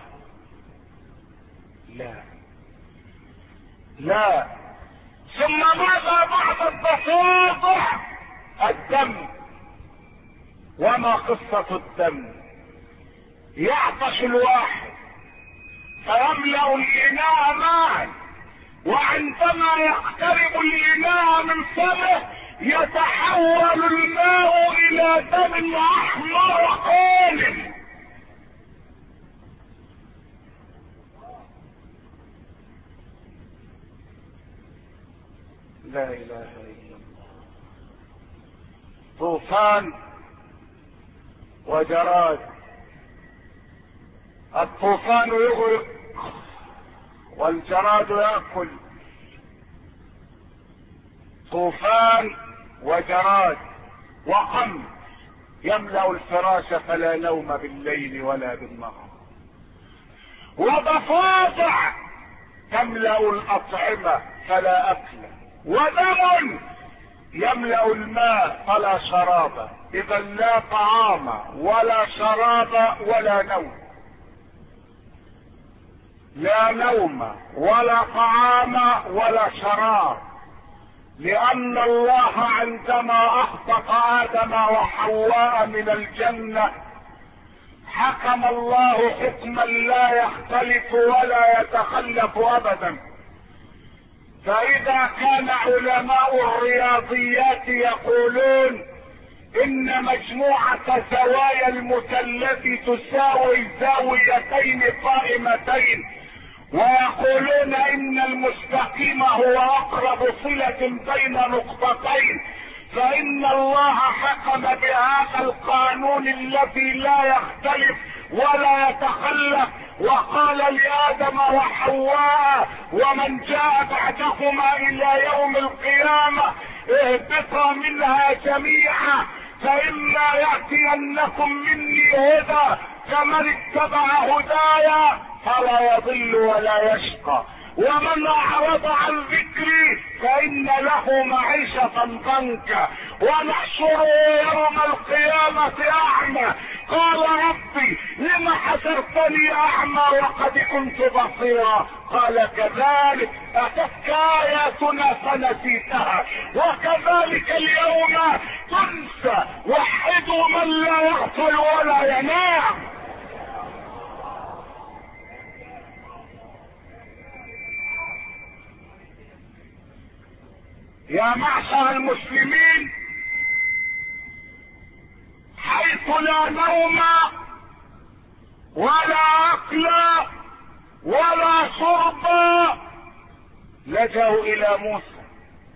لا. ثم ماذا بعد الضفادع؟ الدم. وما قصة الدم؟ يعطش الواحد فيملأ الإناء ماء، وعندما يقترب الإناء من فمه يتحول الماء إلى دم أحمر قالم. لا إله إلا الله. طوفان وجراد. الطوفان يغرق والجراد يأكل. طوفان وجراد وقمل يملأ الفراش فلا نوم بالليل ولا بالنهار. وضفادع تملأ الأطعمة فلا أكل. ودم يملأ الماء فلا شراب. إذا لا طعام ولا شراب ولا نوم. لا نوم ولا طعام ولا شراب، لأن الله عندما أهبط آدم وحواء من الجنة حكم الله حكما لا يختلف ولا يتخلف أبدا. فإذا كان علماء الرياضيات يقولون إن مجموعة زوايا المثلث تساوي زاويتين قائمتين، ويقولون إن المستقيم هو أقرب صلة بين نقطتين، فإن الله حكم بهذا القانون الذي لا يختلف ولا يتخلف، وقال لآدم وحواء ومن جاء بعدهما إلى يوم القيامة اهبطا منها جميعا، فإما يأتينكم مني هدى فمن اتبع هدايا فلا يضل ولا يشقى، ومن اعرض عن ذكري فان له معيشة ضنكا ونحشره يوم القيامة اعمى. قال ربي لم حشرتني اعمى وقد كنت بصيرا؟ قال كذلك اتتك اياتنا فنسيتها وكذلك اليوم تنسى. وحدوا من لا يغفل ولا ينام. يا معشر المسلمين، حيث لا نوم ولا اكل ولا شرب لجأوا الى موسى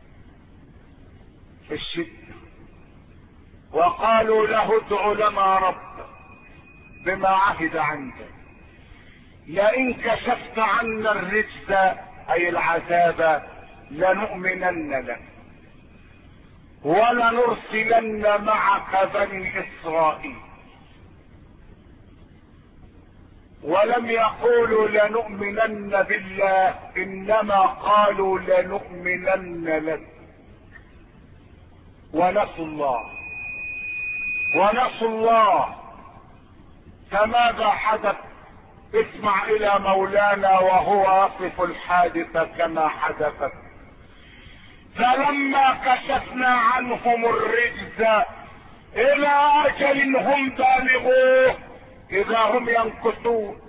في الشدة وقالوا له ادع لنا ربك بما عهد عندك، لئن كشفت عنا الرجز اي العذاب لنؤمنن لك ولنرسلن معك بني اسرائيل. ولم يقولوا لنؤمنن بالله، انما قالوا لنؤمنن لك. ونسوا الله. فماذا حدث؟ اسمع الى مولانا وهو يصف الحادثة كما حدثت. فلما كشفنا عنهم الرجز الى اجل هم بالغوه اذا هم ينكثون.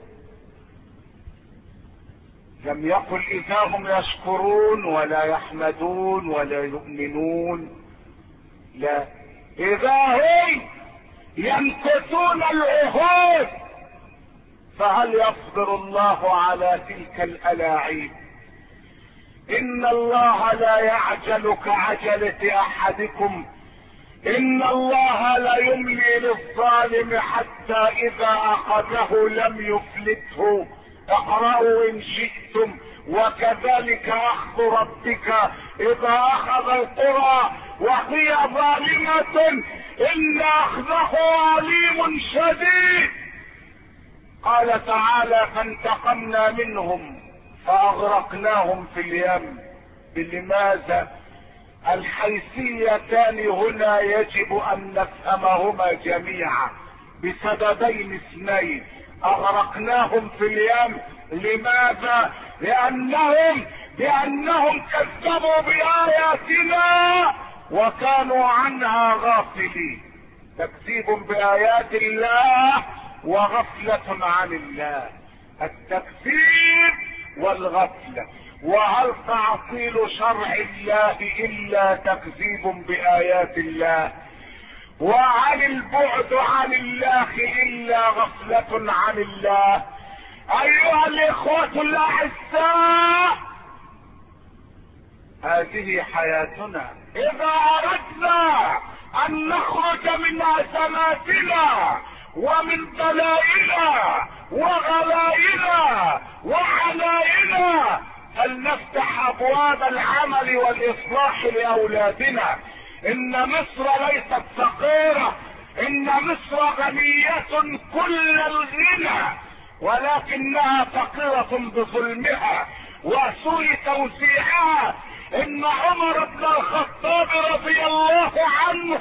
لم يقل اذا هم يشكرون ولا يحمدون ولا يؤمنون، لا، اذا هم ينكثون العهود. فهل يصبر الله على تلك الالاعيب؟ ان الله لا يعجل كعجلة احدكم، ان الله لا يملي للظالم حتى اذا اخذه لم يفلته. اقرأوا ان شئتم. وكذلك اخذ ربك اذا اخذ القرى وهي ظالمة ان اخذه عليم شديد. قال تعالى فانتقمنا منهم فاغرقناهم في اليم. لماذا؟ الحيثيتان هنا يجب ان نفهمهما جميعا بسببين اثنين. اغرقناهم في اليم لماذا؟ لانهم كذبوا باياتنا وكانوا عنها غافلين. تكذيب بايات الله وغفلة عن الله. التكذيب والغفلة. وهل تعطيل شرع الله الا تكذيب بايات الله؟ وهل البعد عن الله الا غفلة عن الله؟ ايها الاخوة الاعزاء، هذه حياتنا. اذا اردنا ان نخرج من ازماتنا ومن بلائنا وغلائنا وعنائنا فلنفتح ابواب العمل والاصلاح لاولادنا. ان مصر ليست فقيرة، ان مصر غنية كل الغنى، ولكنها فقيرة بظلمها وسوء توزيعها. ان عمر بن الخطاب رضي الله عنه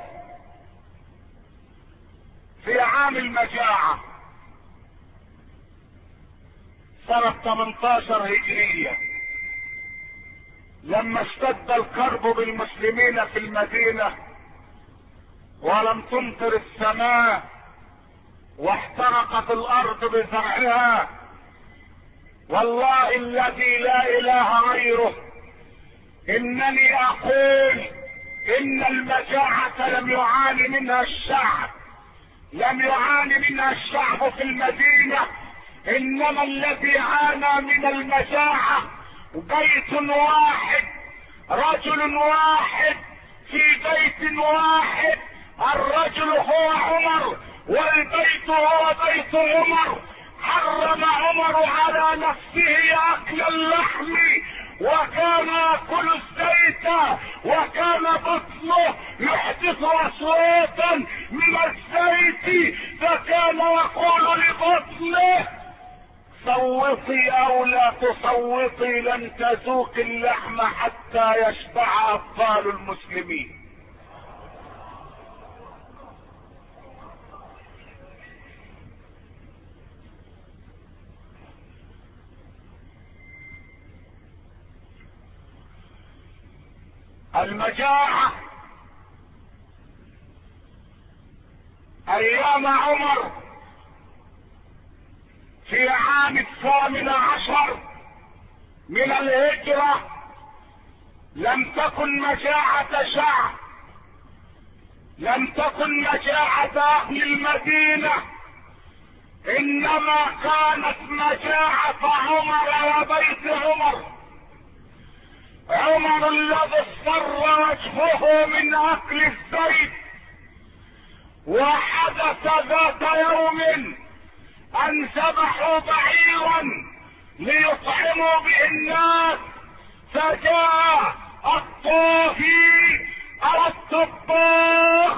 في عام المجاعة سنة 18 هجرية، لما اشتد الكرب بالمسلمين في المدينة ولم تمطر السماء واحترقت الارض بزرعها، والله الذي لا اله غيره انني اقول ان المجاعة لم يعاني منها الشعب، لم يعاني منها الشعب في المدينة، انما الذي عانى من المجاعة بيت واحد، رجل واحد في بيت واحد. الرجل هو عمر والبيت هو بيت عمر. حرم عمر على نفسه اكل اللحم وكان ياكل الزيت، وكان بطنه يحدث اصواتا من الزيت، فكان يقول لبطنه صوتي او لا تصوتي لن تذوق اللحم حتى يشبع اطفال المسلمين. المجاعة ايام عمر في عام 18 من الهجرة لم تكن مجاعة شعب، لم تكن مجاعة اهل المدينة، انما كانت مجاعة عمر وبيت عمر. عمر الذي اصفر وجهه من اكل الزيت، وحدث ذات يوم ان ذبحوا بعيرا ليطعموا به الناس، فجاء الطاهي او الطباخ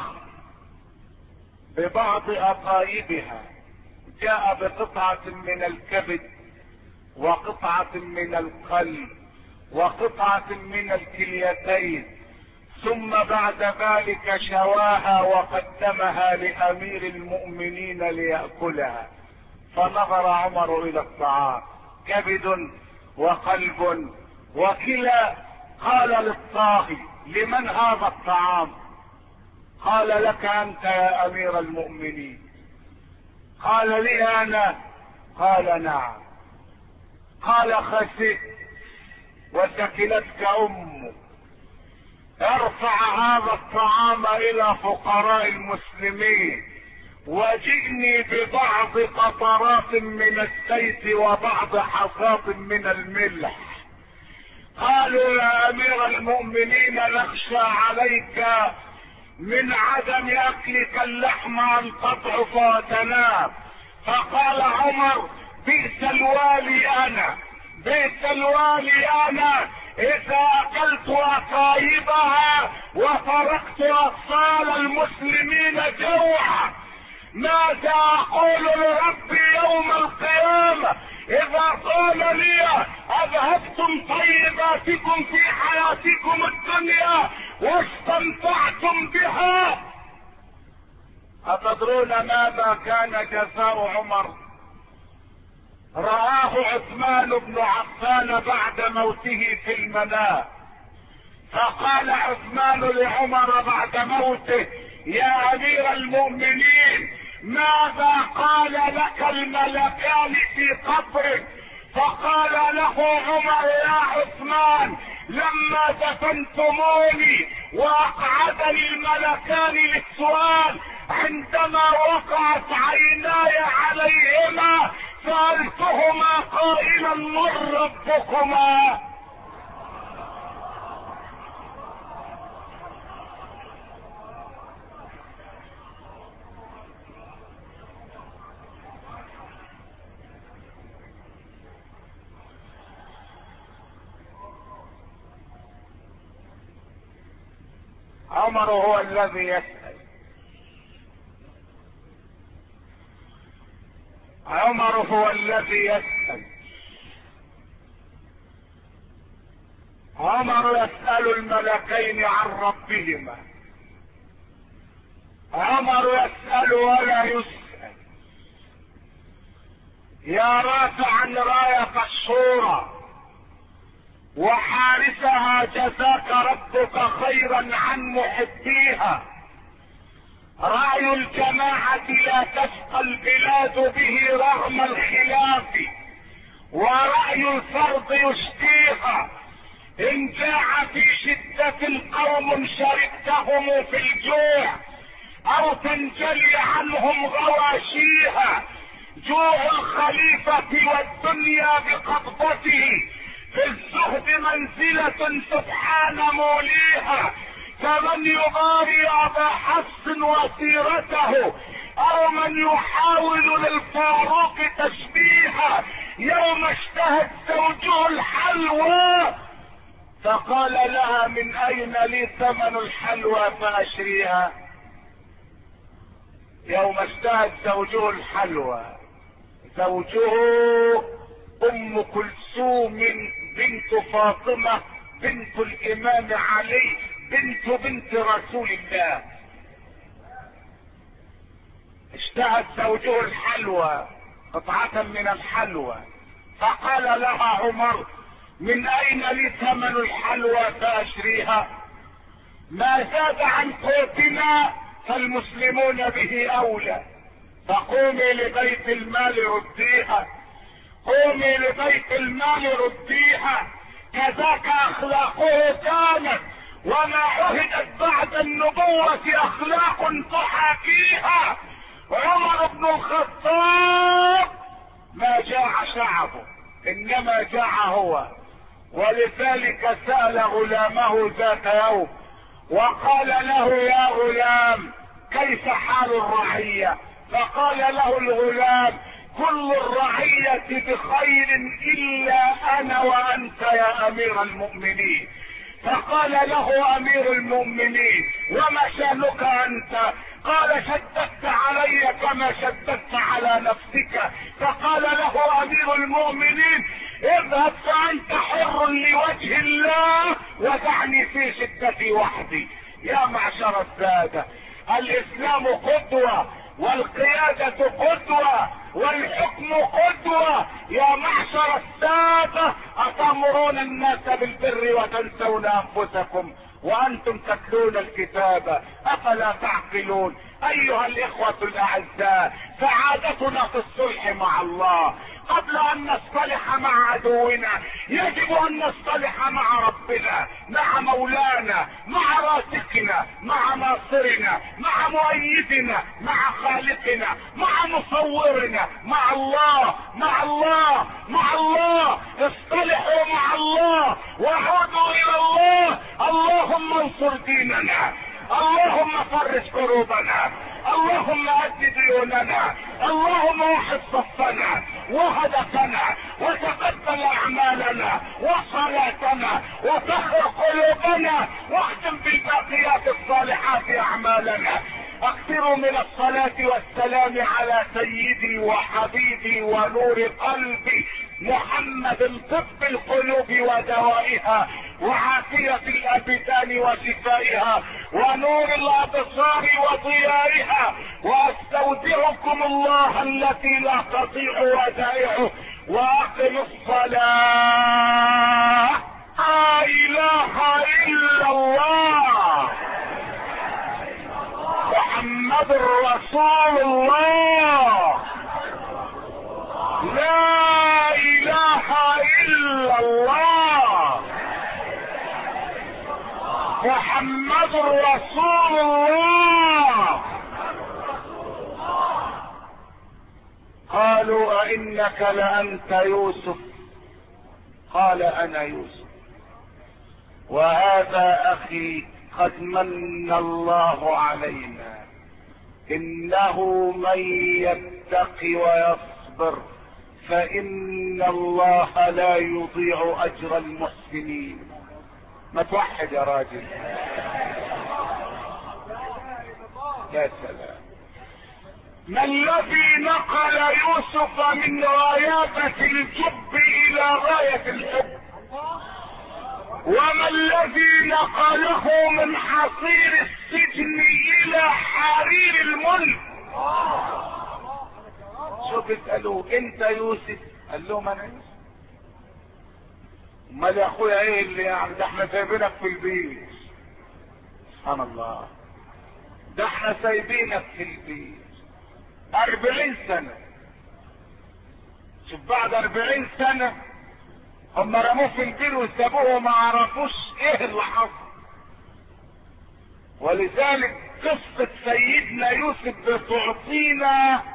ببعض اطايبها، جاء بقطعة من الكبد وقطعة من القلب وقطعة من الكليتين، ثم بعد ذلك شواها وقدمها لامير المؤمنين ليأكلها. فنظر عمر الى الطعام، كبد وقلب وكلا. قال للطاغي لمن هذا الطعام؟ قال لك انت يا امير المؤمنين. قال لي انا؟ قال نعم. قال خسئت وثكلتك امك، ارفع هذا الطعام الى فقراء المسلمين وجئني ببعض قطرات من الزيت وبعض حصاة من الملح. قالوا يا امير المؤمنين نخشى عليك من عدم اكلك اللحم ان تضعف وتنام. فقال عمر بئس الوالي انا، بئس الوالي انا اذا اكلت اقايبها وتركت اطفال المسلمين جوعا. ماذا اقول لربي يوم القيامة اذا قال لي اذهبتم طيباتكم في حياتكم الدنيا واستمتعتم بها؟ أتدرون ماذا كان جزاء عمر؟ رآه عثمان بن عفان بعد موته في المنام، فقال عثمان لعمر بعد موته يا امير المؤمنين ماذا قال لك الملكان في قبرك؟ فقال له عمر يا عثمان لما دفنتموني واقعدني الملكان للسؤال عندما وقعت عيناي عليهما سألتهما قائلا من ربكما؟ عمر هو الذي يسأل، عمر هو الذي يسأل، عمر يسأل الملكين عن ربهما، عمر يسأل ولا يسأل. يا رافعا راية الشورى وحارسها جزاك ربك خيرا عن محبيها. رأي الجماعة لا تشقى البلاد به رغم الخلاف، ورأي الفرد يشقيها. إن جاع في شدة قوم شركتهم في الجوع أو تنجلي عنهم غواشيها. جوع الخليفة والدنيا بقبضته، في الزهد منزلة سبحان موليها. فمن يضاري ابا حفص وسيرته او من يحاول للفاروق تشبيها يوم اشتهت زوجه الحلوى فقال لها من اين لي ثمن الحلوى فاشريها؟ يوم اشتهت زوجه الحلوى، زوجه ام كلثوم بنت فاطمة بنت الامام علي بنت رسول الله. اشتهت زوجه الحلوى قطعة من الحلوى فقال لها عمر من اين لي ثمن الحلوى فاشريها؟ ما زاد عن قوتنا فالمسلمون به اولى. فقومي لبيت المال رديها، قومي لبيت المال رديها. كذاك اخلاقه كانت، وما عهدت بعد النبوة اخلاق تحاكيها. عمر بن الخطاب ما جاع شعبه انما جاع هو، ولذلك سأل غلامه ذات يوم وقال له يا غلام كيف حال الرعية؟ فقال له الغلام كل الرعية بخير الا انا وانت يا امير المؤمنين. فقال له امير المؤمنين وما شأنك انت؟ قال شددت علي كما شددت على نفسك. فقال له امير المؤمنين اذهب فانت حر لوجه الله ودعني في شدتي وحدي. يا معشر السادة، الاسلام قدوة والقيادة قدوة والحكم قدوة. يا معشر السادة، أتأمرون الناس بالبر وتنسون أنفسكم وأنتم تتلون الكتاب أفلا تعقلون؟ أيها الإخوة الأعزاء، سعادتنا في الصلح مع الله. قبل ان نصطلح مع عدونا يجب ان نصطلح مع ربنا، مع مولانا، مع رازقنا، مع ناصرنا، مع مؤيدنا، مع خالقنا، مع مصورنا، مع الله، مع الله، مع الله. اصطلحوا مع الله وعودوا الى الله. اللهم انصر ديننا، اللهم فرج كروبنا، اللهم اد ديوننا، اللهم وحد صفنا وهدفنا وتقبل اعمالنا وصلاتنا وطهر قلوبنا واختم بالباقيات الصالحات اعمالنا. اكثروا من الصلاة والسلام على سيدي وحبيبي ونور قلبي محمد، طب القلوب ودوائها وعافية الابدان وشفائها ونور الابصار وضيائها. واستودعكم الله التي لا تضيع ودائعه. واقم الصلاة. لا اله الا الله محمد رسول الله. لا اله الا الله محمد رسول الله. قالوا أئنك لأنت يوسف؟ قال أنا يوسف وهذا أخي قد من الله علينا، إنه من يتق ويصبر فإن الله لا يضيع أجر المحسنين. ما توحد يا راجل. يا سلام. ما الذي نقل يوسف من غيابة الجب الى غاية الحب؟ وما الذي نقله من حصير السجن الى حرير الملك؟ شو بيسألوه انت يوسف؟ قال لهم انا يوسف. امال يا اخويا ايه اللي يعني؟ ده احنا سايبينك في البيت. سبحان الله، ده احنا سايبينك في البيت 40 سنة. شوف بعد 40 سنة هم رموه في البير وسابوه وما عرفوش ايه اللي حصل. ولذلك قصة سيدنا يوسف بتعطينا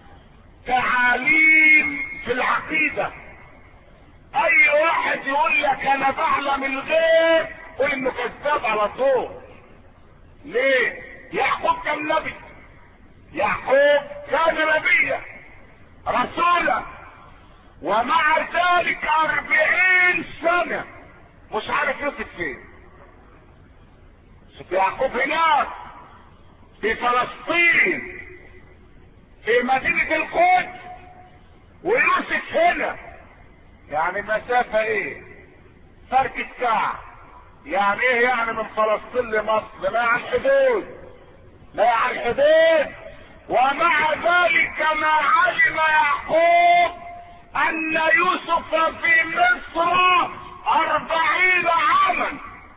تعاليم في العقيدة. اي واحد يقول لك انا بعلم الغيب قول انه كذاب على طول. ليه؟ يعقوب كان نبي، يعقوب كان نبيا رسولا، ومع ذلك 40 سنة مش عارف يوسف فين. شوف يعقوب هناك في فلسطين في مدينة القدس ويوسف هنا، يعني مسافة ايه؟ فرق الساعة. يعني ايه يعني من فلسطين لمصر؟ ما على الحدود، ما على الحدود. ومع ذلك ما علم يعقوب ان يوسف في مصر 40 عاما.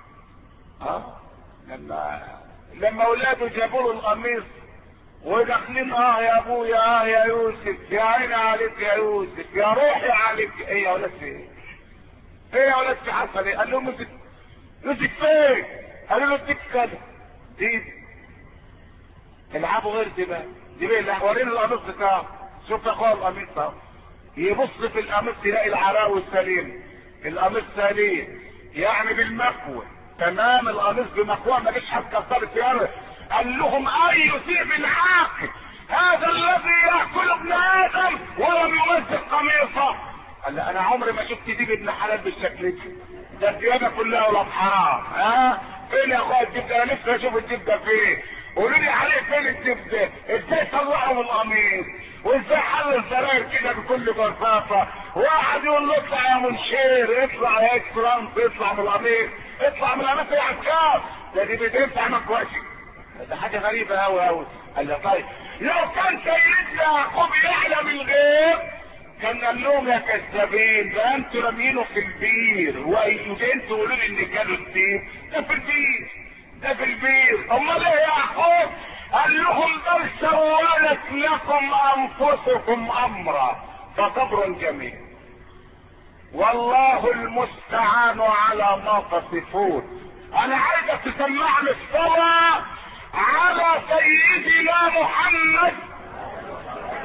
لما اولاده جابوا له القميص وداخلين يا ابويا يا يوسف، يا عيني عليك يا يوسف، يا روحي عليك. ايه يا ولاد ايه؟ ايه يا ولاد في حصل ايه؟ قال لهم يوسف فين؟ قالوا له اديك كذا. دي العبوا غير دي بقى، دي بقى اللي ورينا القميص بتاعه. شوف يا اخويا القميص اهو، يبص في القميص يلاقي العراوي سليم، القميص سليم يعني بالمكوى تمام، القميص بمكوى ما فيش حد كسر السياره. قال لهم اي ذئب العاقل هذا الذي ياكل ابن ادم ولم يمزق قميصه؟ قال انا عمري ما شفت ديب ابن حلال بالشكل ده الديانه كلها ولاد حرام. فين يا اخويا الديب ده؟ انا نفسي اشوف الديب ده فين. قولوا لي عليه فين الديب ده؟ ازاي طلعوا من القميص؟ وازاي حل الزراير كده بكل بساطه؟ واحد يقول له اطلع يا منشير، اطلع يا اكرم، اطلع من القميص، اطلع من القميص يا عسكر، ده دي بتنفع مكواشي. ده حاجه غريبه قوي قوي. قال له طيب لو كان سيدنا يعقوب يعلم الغيب كان قال لهم يا كذابين، ده انتوا رامينه في البير وانتوا تقولوا لي ان كانوا الديب. ده في البير، ده في البير. امال ايه يا يعقوب؟ قال لهم بل سولت لكم انفسكم امرا فصبر جميل والله المستعان على ما تصفون. انا عايزك تسمعني الصلاة على سيدنا محمد.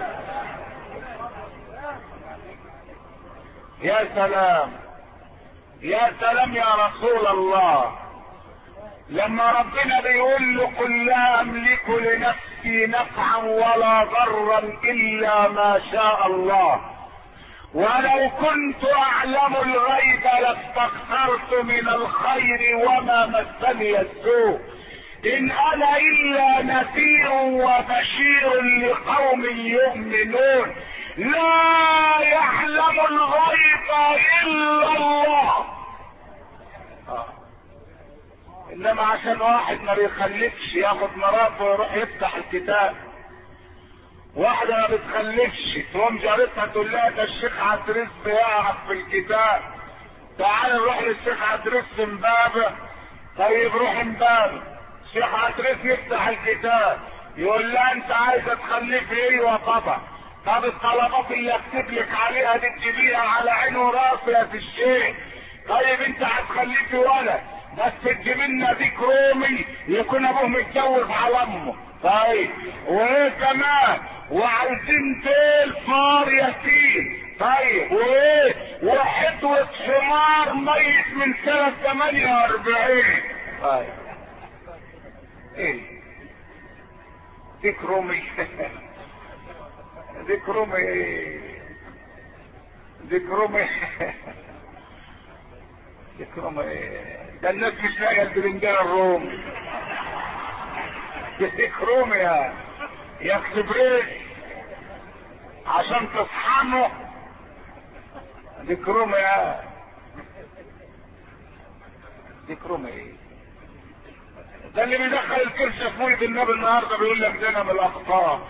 يا سلام، يا سلام يا رسول الله، لما ربنا بيقول له قل لا املك لنفسي نفعا ولا ضرا الا ما شاء الله، ولو كنت اعلم الغيب لاستكثرت من الخير وما مسني السوء، ان انا الا نذير وبشير لقوم يؤمنون، لا يعلم الغيب الا الله. انما عشان واحد ما بيخلفش ياخد مراته ويروح يفتح الكتاب، واحدة ما بتخلفش تقوم جارتها تقول لها ده الشيخ عدريس بيعرف في الكتاب، تعال نروح للشيخ عدريس امبابة. طيب روح امبابة، الشيخ عدريس يفتح الكتاب يقول لها انت عايزة تخلفي ايه وطبع، طب الطلبات اللي اكتب لك عليها دي تجيبيها على عين وراس يا سي الشيخ. طيب انت هتخلفي ولد بس تجيب لنا ديك رومي يكون ابوه متجوز على امه. طيب وايه كمان؟ وعايزين تيل فار يتيم. طيب وايه؟ وحدوة حمار ميت من سنة 48. طيب ايه ديك رومي؟ ديك رومي ديك رومي ديك رومي ده الناس مش لاقيه البرنجان الرومي. ديك رومي يا اكسبريس عشان تصحنوا. ديك رومي ديك رومي ده اللي بيدخل الكرش في مولد النبي النهارده بيقول لك ده انا من الاخطاء.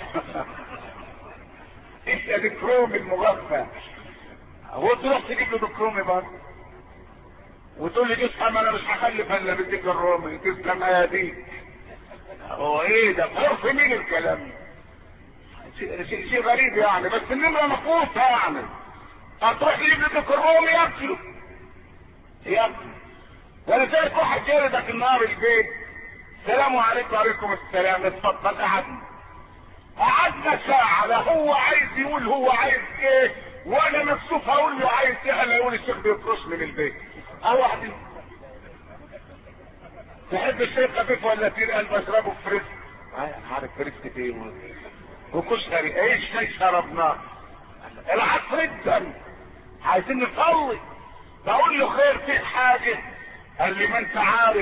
انت ديك رومي المغفى، هو تروح تجيب له ديك رومي برضه وتقول لي تفهم انا مش هخلف الا بديك الرومي، تسلم يا دي. هو ايه ده؟ عرف مين الكلام؟ شيء غريب يعني، بس النمره مفقوسه يعني. هتروح تجيب لي ديك الرومي ياكله ولذلك واحد جاردك النهار البيت، السلام عليكم. وعليكم السلام، اتفضل. قعدنا ساعة، لا هو عايز يقول هو عايز ايه وانا مكسوف اقول له عايز ايه، انا يقول الشيخ بيطرش من البيت. واحد تحب الشيخ خفيف ولا تقيل؟ قال بشربه فريسك. عارف فريسك ايه وكشري ايش شاي شربناه العصر الدم، عايزين نصلي. بقول له خير في حاجة؟ قال لي ما انت عارف.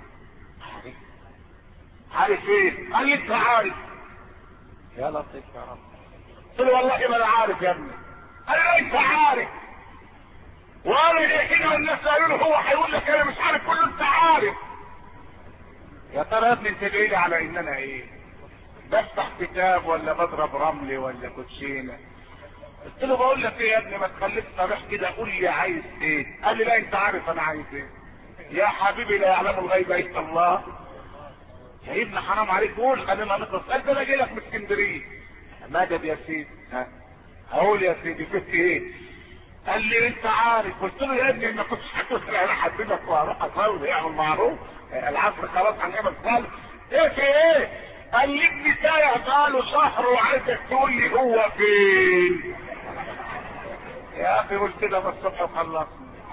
عارف ايه؟ قال لي انت عارف. يا لطيف يا رب. قلت له والله ما انا عارف يا ابني. قال لي انت عارف. وانا ليه كده والناس قالوا له هو هيقول لك انا مش عارف، كله انت عارف. يا ترى يا ابني انت جاي لي على ان انا ايه؟ بفتح كتاب ولا بضرب رملي ولا كوتشينه؟ قلت له بقول لك ايه يا ابني، ما تخليك صريح كده، قول لي عايز ايه؟ قال لي لا انت عارف انا عايز ايه. يا حبيبي لا يعلم الغيب الا الله. يا ابني حرام عليك، قول خلينا نخلص. قال ده انا جاي لك من اسكندريه. مدد يا سيدي. هقول يا سيدي فيك ايه؟ قال لي انت عارف. قلت له يا ابني ما كنتش هتقول انا هحببك واروح اصلي يعمل معروف، العصر خلاص هنعمل صلاه. ايه في ايه؟ قال لي ابني تايه بقاله شهر وعايزك تقول لي هو فين. يا اخي قول كده من الصبح وخلصنا.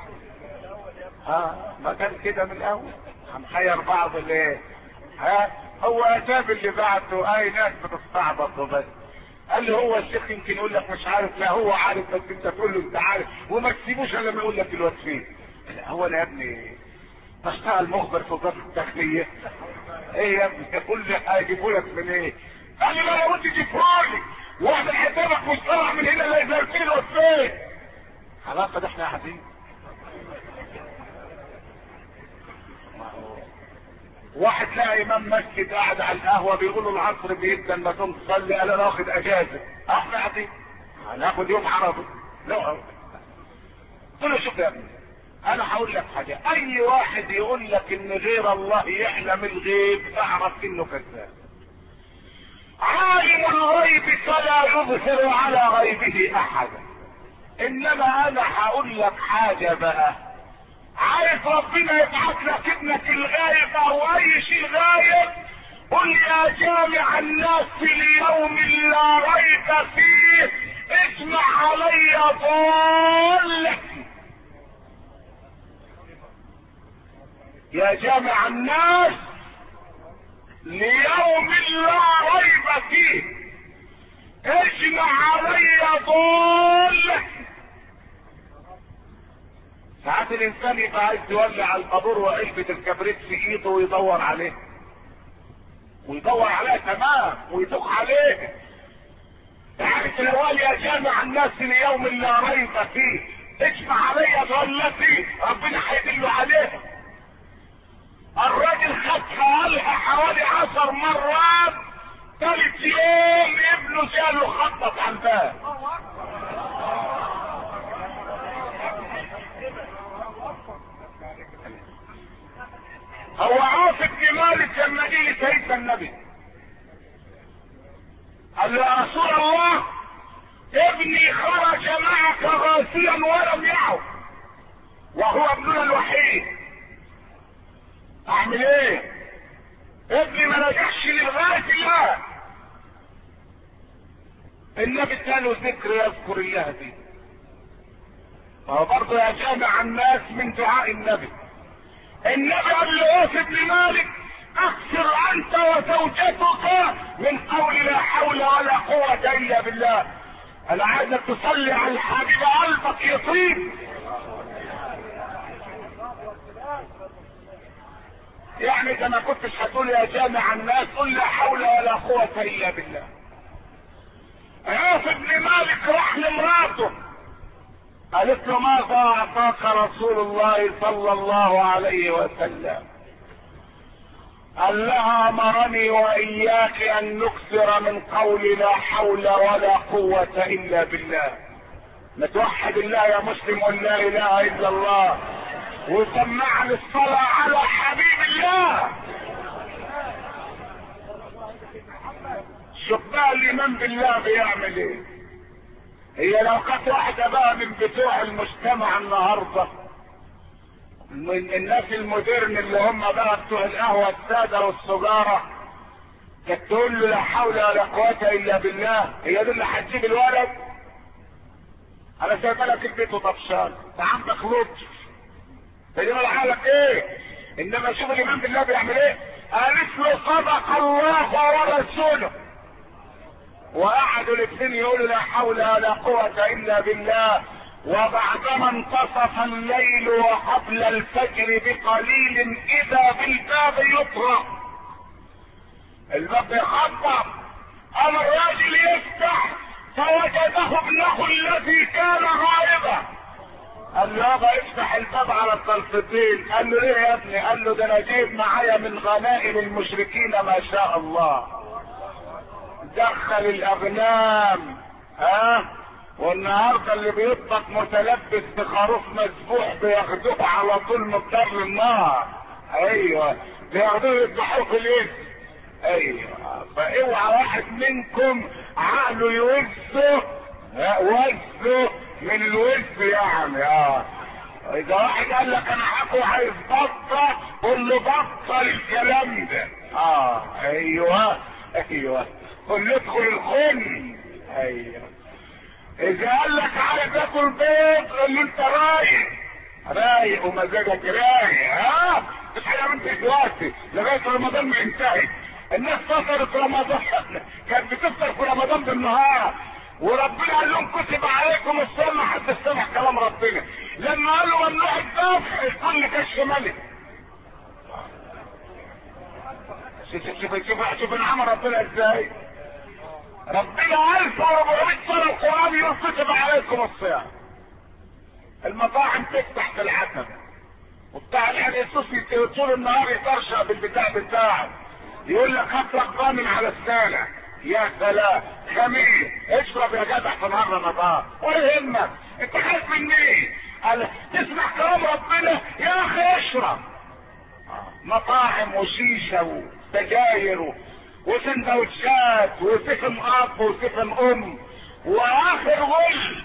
ما كان كده من الاول هنحير بعض ليه؟ هو اتاب اللي بعته اي ناس بتستعبط وبس. قال لي هو الشيخ يمكن يقول لك مش عارف. لا هو عارف بس انت تقول له انت عارف وما تسيبوش الا لما يقول لك الواد فين. هو انا يا ابني بشتغل مخبر في وزاره الداخليه؟ ايه يا ابني تقول لي هيجيبوا لك من ايه؟ قال لي لا وانت تجيبهولي واحد حسابك مش طالع من هنا لا يبقى فين الواد فين. خلاص ده احنا قاعدين. واحد لقى امام مسجد قاعد على القهوه بيقولوا العصر بيبدا ما تقوم تصلي، قال انا واخد اجازه. احنا قاعدين هناخد يوم عربي. لا قلت له شوف يا ابني انا هقول لك حاجه، اي واحد يقول لك ان غير الله يعلم الغيب اعرف انه كذاب. عالم الغيب فلا يظهر على غيبه احدا. انما انا هقول لك حاجه بقى، عارف ربنا يبعث لك ابنك الغايب او اي شيء غايب، قل يا جامع الناس ليوم لا ريب فيه اسمع علي ضال. يا جامع الناس ليوم لا ريب فيه اجمع علي ضال. ساعات الانسان يبقى عايز يولع القبور وعلبة الكبريت في ايده ويدور عليه عليها تمام ويدق عليه. تعرف الاول يا جامع الناس ليوم لا ريب فيه اجمع علي ضالتي ربنا هيدله عليها. الراجل خدها قالها حوالي 10 مرات. ثالث يوم ابنه جاله خبط على الباب. هو عاص بن مالك لما جه لسيدنا النبي قال له يا رسول الله ابني خرج معك غاسيا ولم يعد وهو ابننا الوحيد، اعمل ايه؟ ابني ما نجحش لغايه الله. النبي اداله ذكر يذكر الله دي. فهو برضه يا جامع الناس من دعاء النبي قال لعوف بن مالك اكثر انت وزوجتك من قول لا حول ولا قوه الا بالله. انا عايزك تصلي على الحبيب قلبك يطيب. يعني اذا ما كنتش هتقول يا جامع الناس قل لا حول ولا قوه الا بالله. عوف بن مالك راح لمراته قالت له ماذا اعطاك رسول الله صلى الله عليه وسلم؟ قال لها امرني واياك ان نكثر من قول لا حول ولا قوة الا بالله. نتوحد الله يا مسلم ولا اله الا الله وسمعنا الصلاة على حبيب الله. شوف بقى الايمان بالله بيعمل ايه. هي لو كانت واحدة بقى من بتوع المجتمع النهاردة من الناس المودرن اللي هم بقى بتوع القهوة السادة والسجارة كانت تقول له لا حول ولا قوة الا بالله، هي دي اللي هتجيب الولد. انا سايبه لك البيت وطفشان انت عندك لطف تجيب لحالك ايه. انما شوف الايمان بالله بيعمل ايه. قالت له صدق الله ورسوله وقعدوا الاثنين يقولوا لا حول ولا قوة الا بالله. وبعدما انتصف الليل وقبل الفجر بقليل اذا بالباب يطرق. الباب يخبط قام الراجل يفتح فوجده ابنه الذي كان غائبا. قال له يابا افتح الباب على الطلفتين. قال له ليه يا ابني؟ قال له ده انا جايب معايا من غنائم المشركين ما شاء الله. دخل الاغنام والنهارده اللي بيطبخ متلبس بخروف مسبوح بياخدوه على طول مقدار النار. ايوه بياخدوه يذبحوه في الاسم. ايوه فاوعى واحد منكم عقله يوزه من الوز يعني. اذا واحد قال لك انا عايز بطه قول له بطل الكلام ده. ايوه قول له ادخل الخن. ايوه اذا قال لك عايز اكل بيض قول له انت رايق ومزاجك رايق. مش حاجه من دلوقتي لغايه رمضان ما ينتهي. الناس فطرت رمضان كانت بتفطر في رمضان بالنهار وربنا قال لهم كتب عليكم الصوم. حد سمع كلام ربنا لما قال له ممنوع الذبح الكل كش ملك. شوف نعم ربنا ازاي. ربنا 1400 سنة القرآن يقول كتب عليكم الصيام. المطاعم تفتح في العتبة وبتاع الحديثوس طول النهار يطرشق بالبتاع بتاعه يقول لك هات لك ضامن على السالة. يا سلام جميل اشرب يا جدع في نهار رمضان ولا يهمك انت خايف من ايه؟ قال تسمع كلام ربنا يا اخي اشرب. مطاعم وشيشه وسجاير وسندوتشات وسفن اب وسفن ام واخر غل.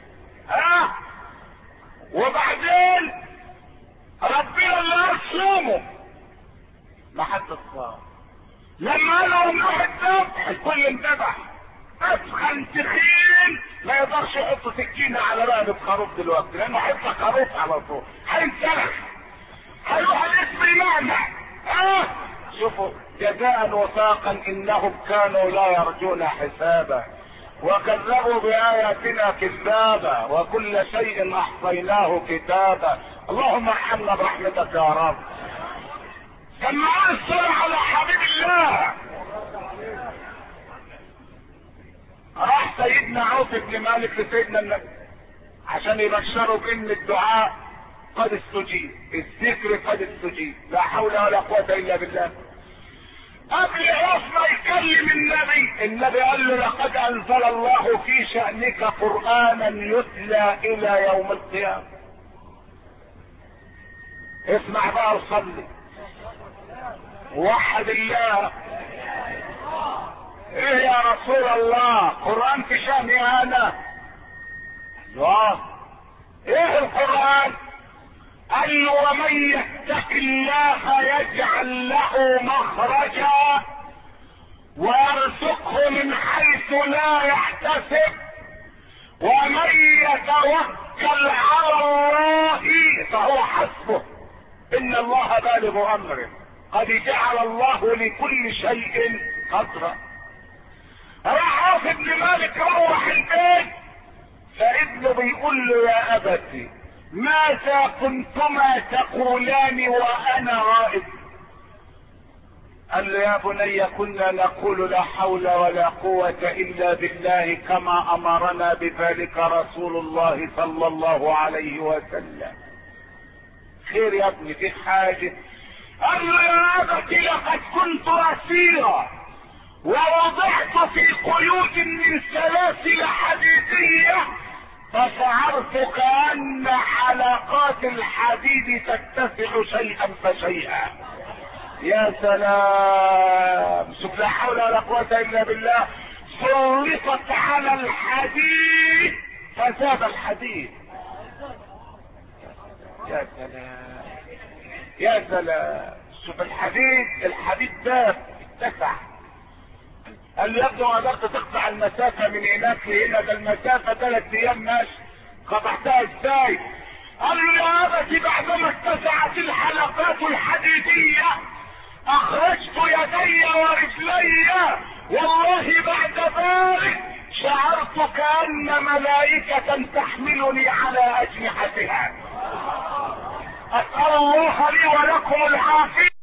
وبعدين ربنا اللي يصومه ما حد صام. لما قالوا ممنوع الذبح الكل انذبح. اسخن تخين ما يقدرش يحط سكينه على رقبه خروف دلوقتي لانه هيطلع خروف على طول هينسلخ هيروح الاسم لماذا؟ شوفوا جزاء وفاقا انهم كانوا لا يرجون حسابا وكذبوا بآياتنا كذابا وكل شيء احصيناه كتابا. اللهم ارحمنا برحمتك يا رب. سمعوا الصلاة على حبيب الله. راح سيدنا عوف بن مالك لسيدنا النبي عشان يبشروا بان الدعاء قد استجيب، الذكر قد استجيب، لا حول ولا قوة الا بالله. قبل عوف ما يكلم النبي قال له لقد انزل الله في شأنك قرآنا يتلى الى يوم القيامة. اسمع بقى وصلي وحد الله. ايه يا رسول الله؟ قرآن في شأني انا؟ ايه القرآن؟ قال له ومن يتق الله يجعل له مخرجا ويرزقه من حيث لا يحتسب ومن يتوكل على الله فهو حسبه ان الله بالغ امره قد جعل الله لكل شيء قدرا. راح عوف بن مالك روح البيت فابنه بيقول له يا ابتي ماذا كنتما تقولان وانا غائب؟ قال له يا بني كنا نقول لا حول ولا قوة الا بالله كما امرنا بذلك رسول الله صلى الله عليه وسلم. خير يا ابني في حاجة؟ قال له يا ابتي لقد كنت اسيرا ووضعت في قيود من سلاسل حديدية فشعرت كأن حلقات الحديد تتسع شيئا فشيئا. يا سلام، شوف لا حول ولا قوة الا بالله. سلطت على الحديد فزاد الحديد. يا سلام يا سلام، شوف الحديد ده اتسع. قال له يبدو قدرت تقطع المسافة من هناك لهنا، ده المسافة 3 ايام ماشي، قطعتها ازاي؟ قال له يا ابتي بعدما اتسعت الحلقات الحديدية اخرجت يدي ورجلي والله بعد ذلك شعرت كأن ملائكة تحملني على اجنحتها. اسأل الله لي ولكم العافية.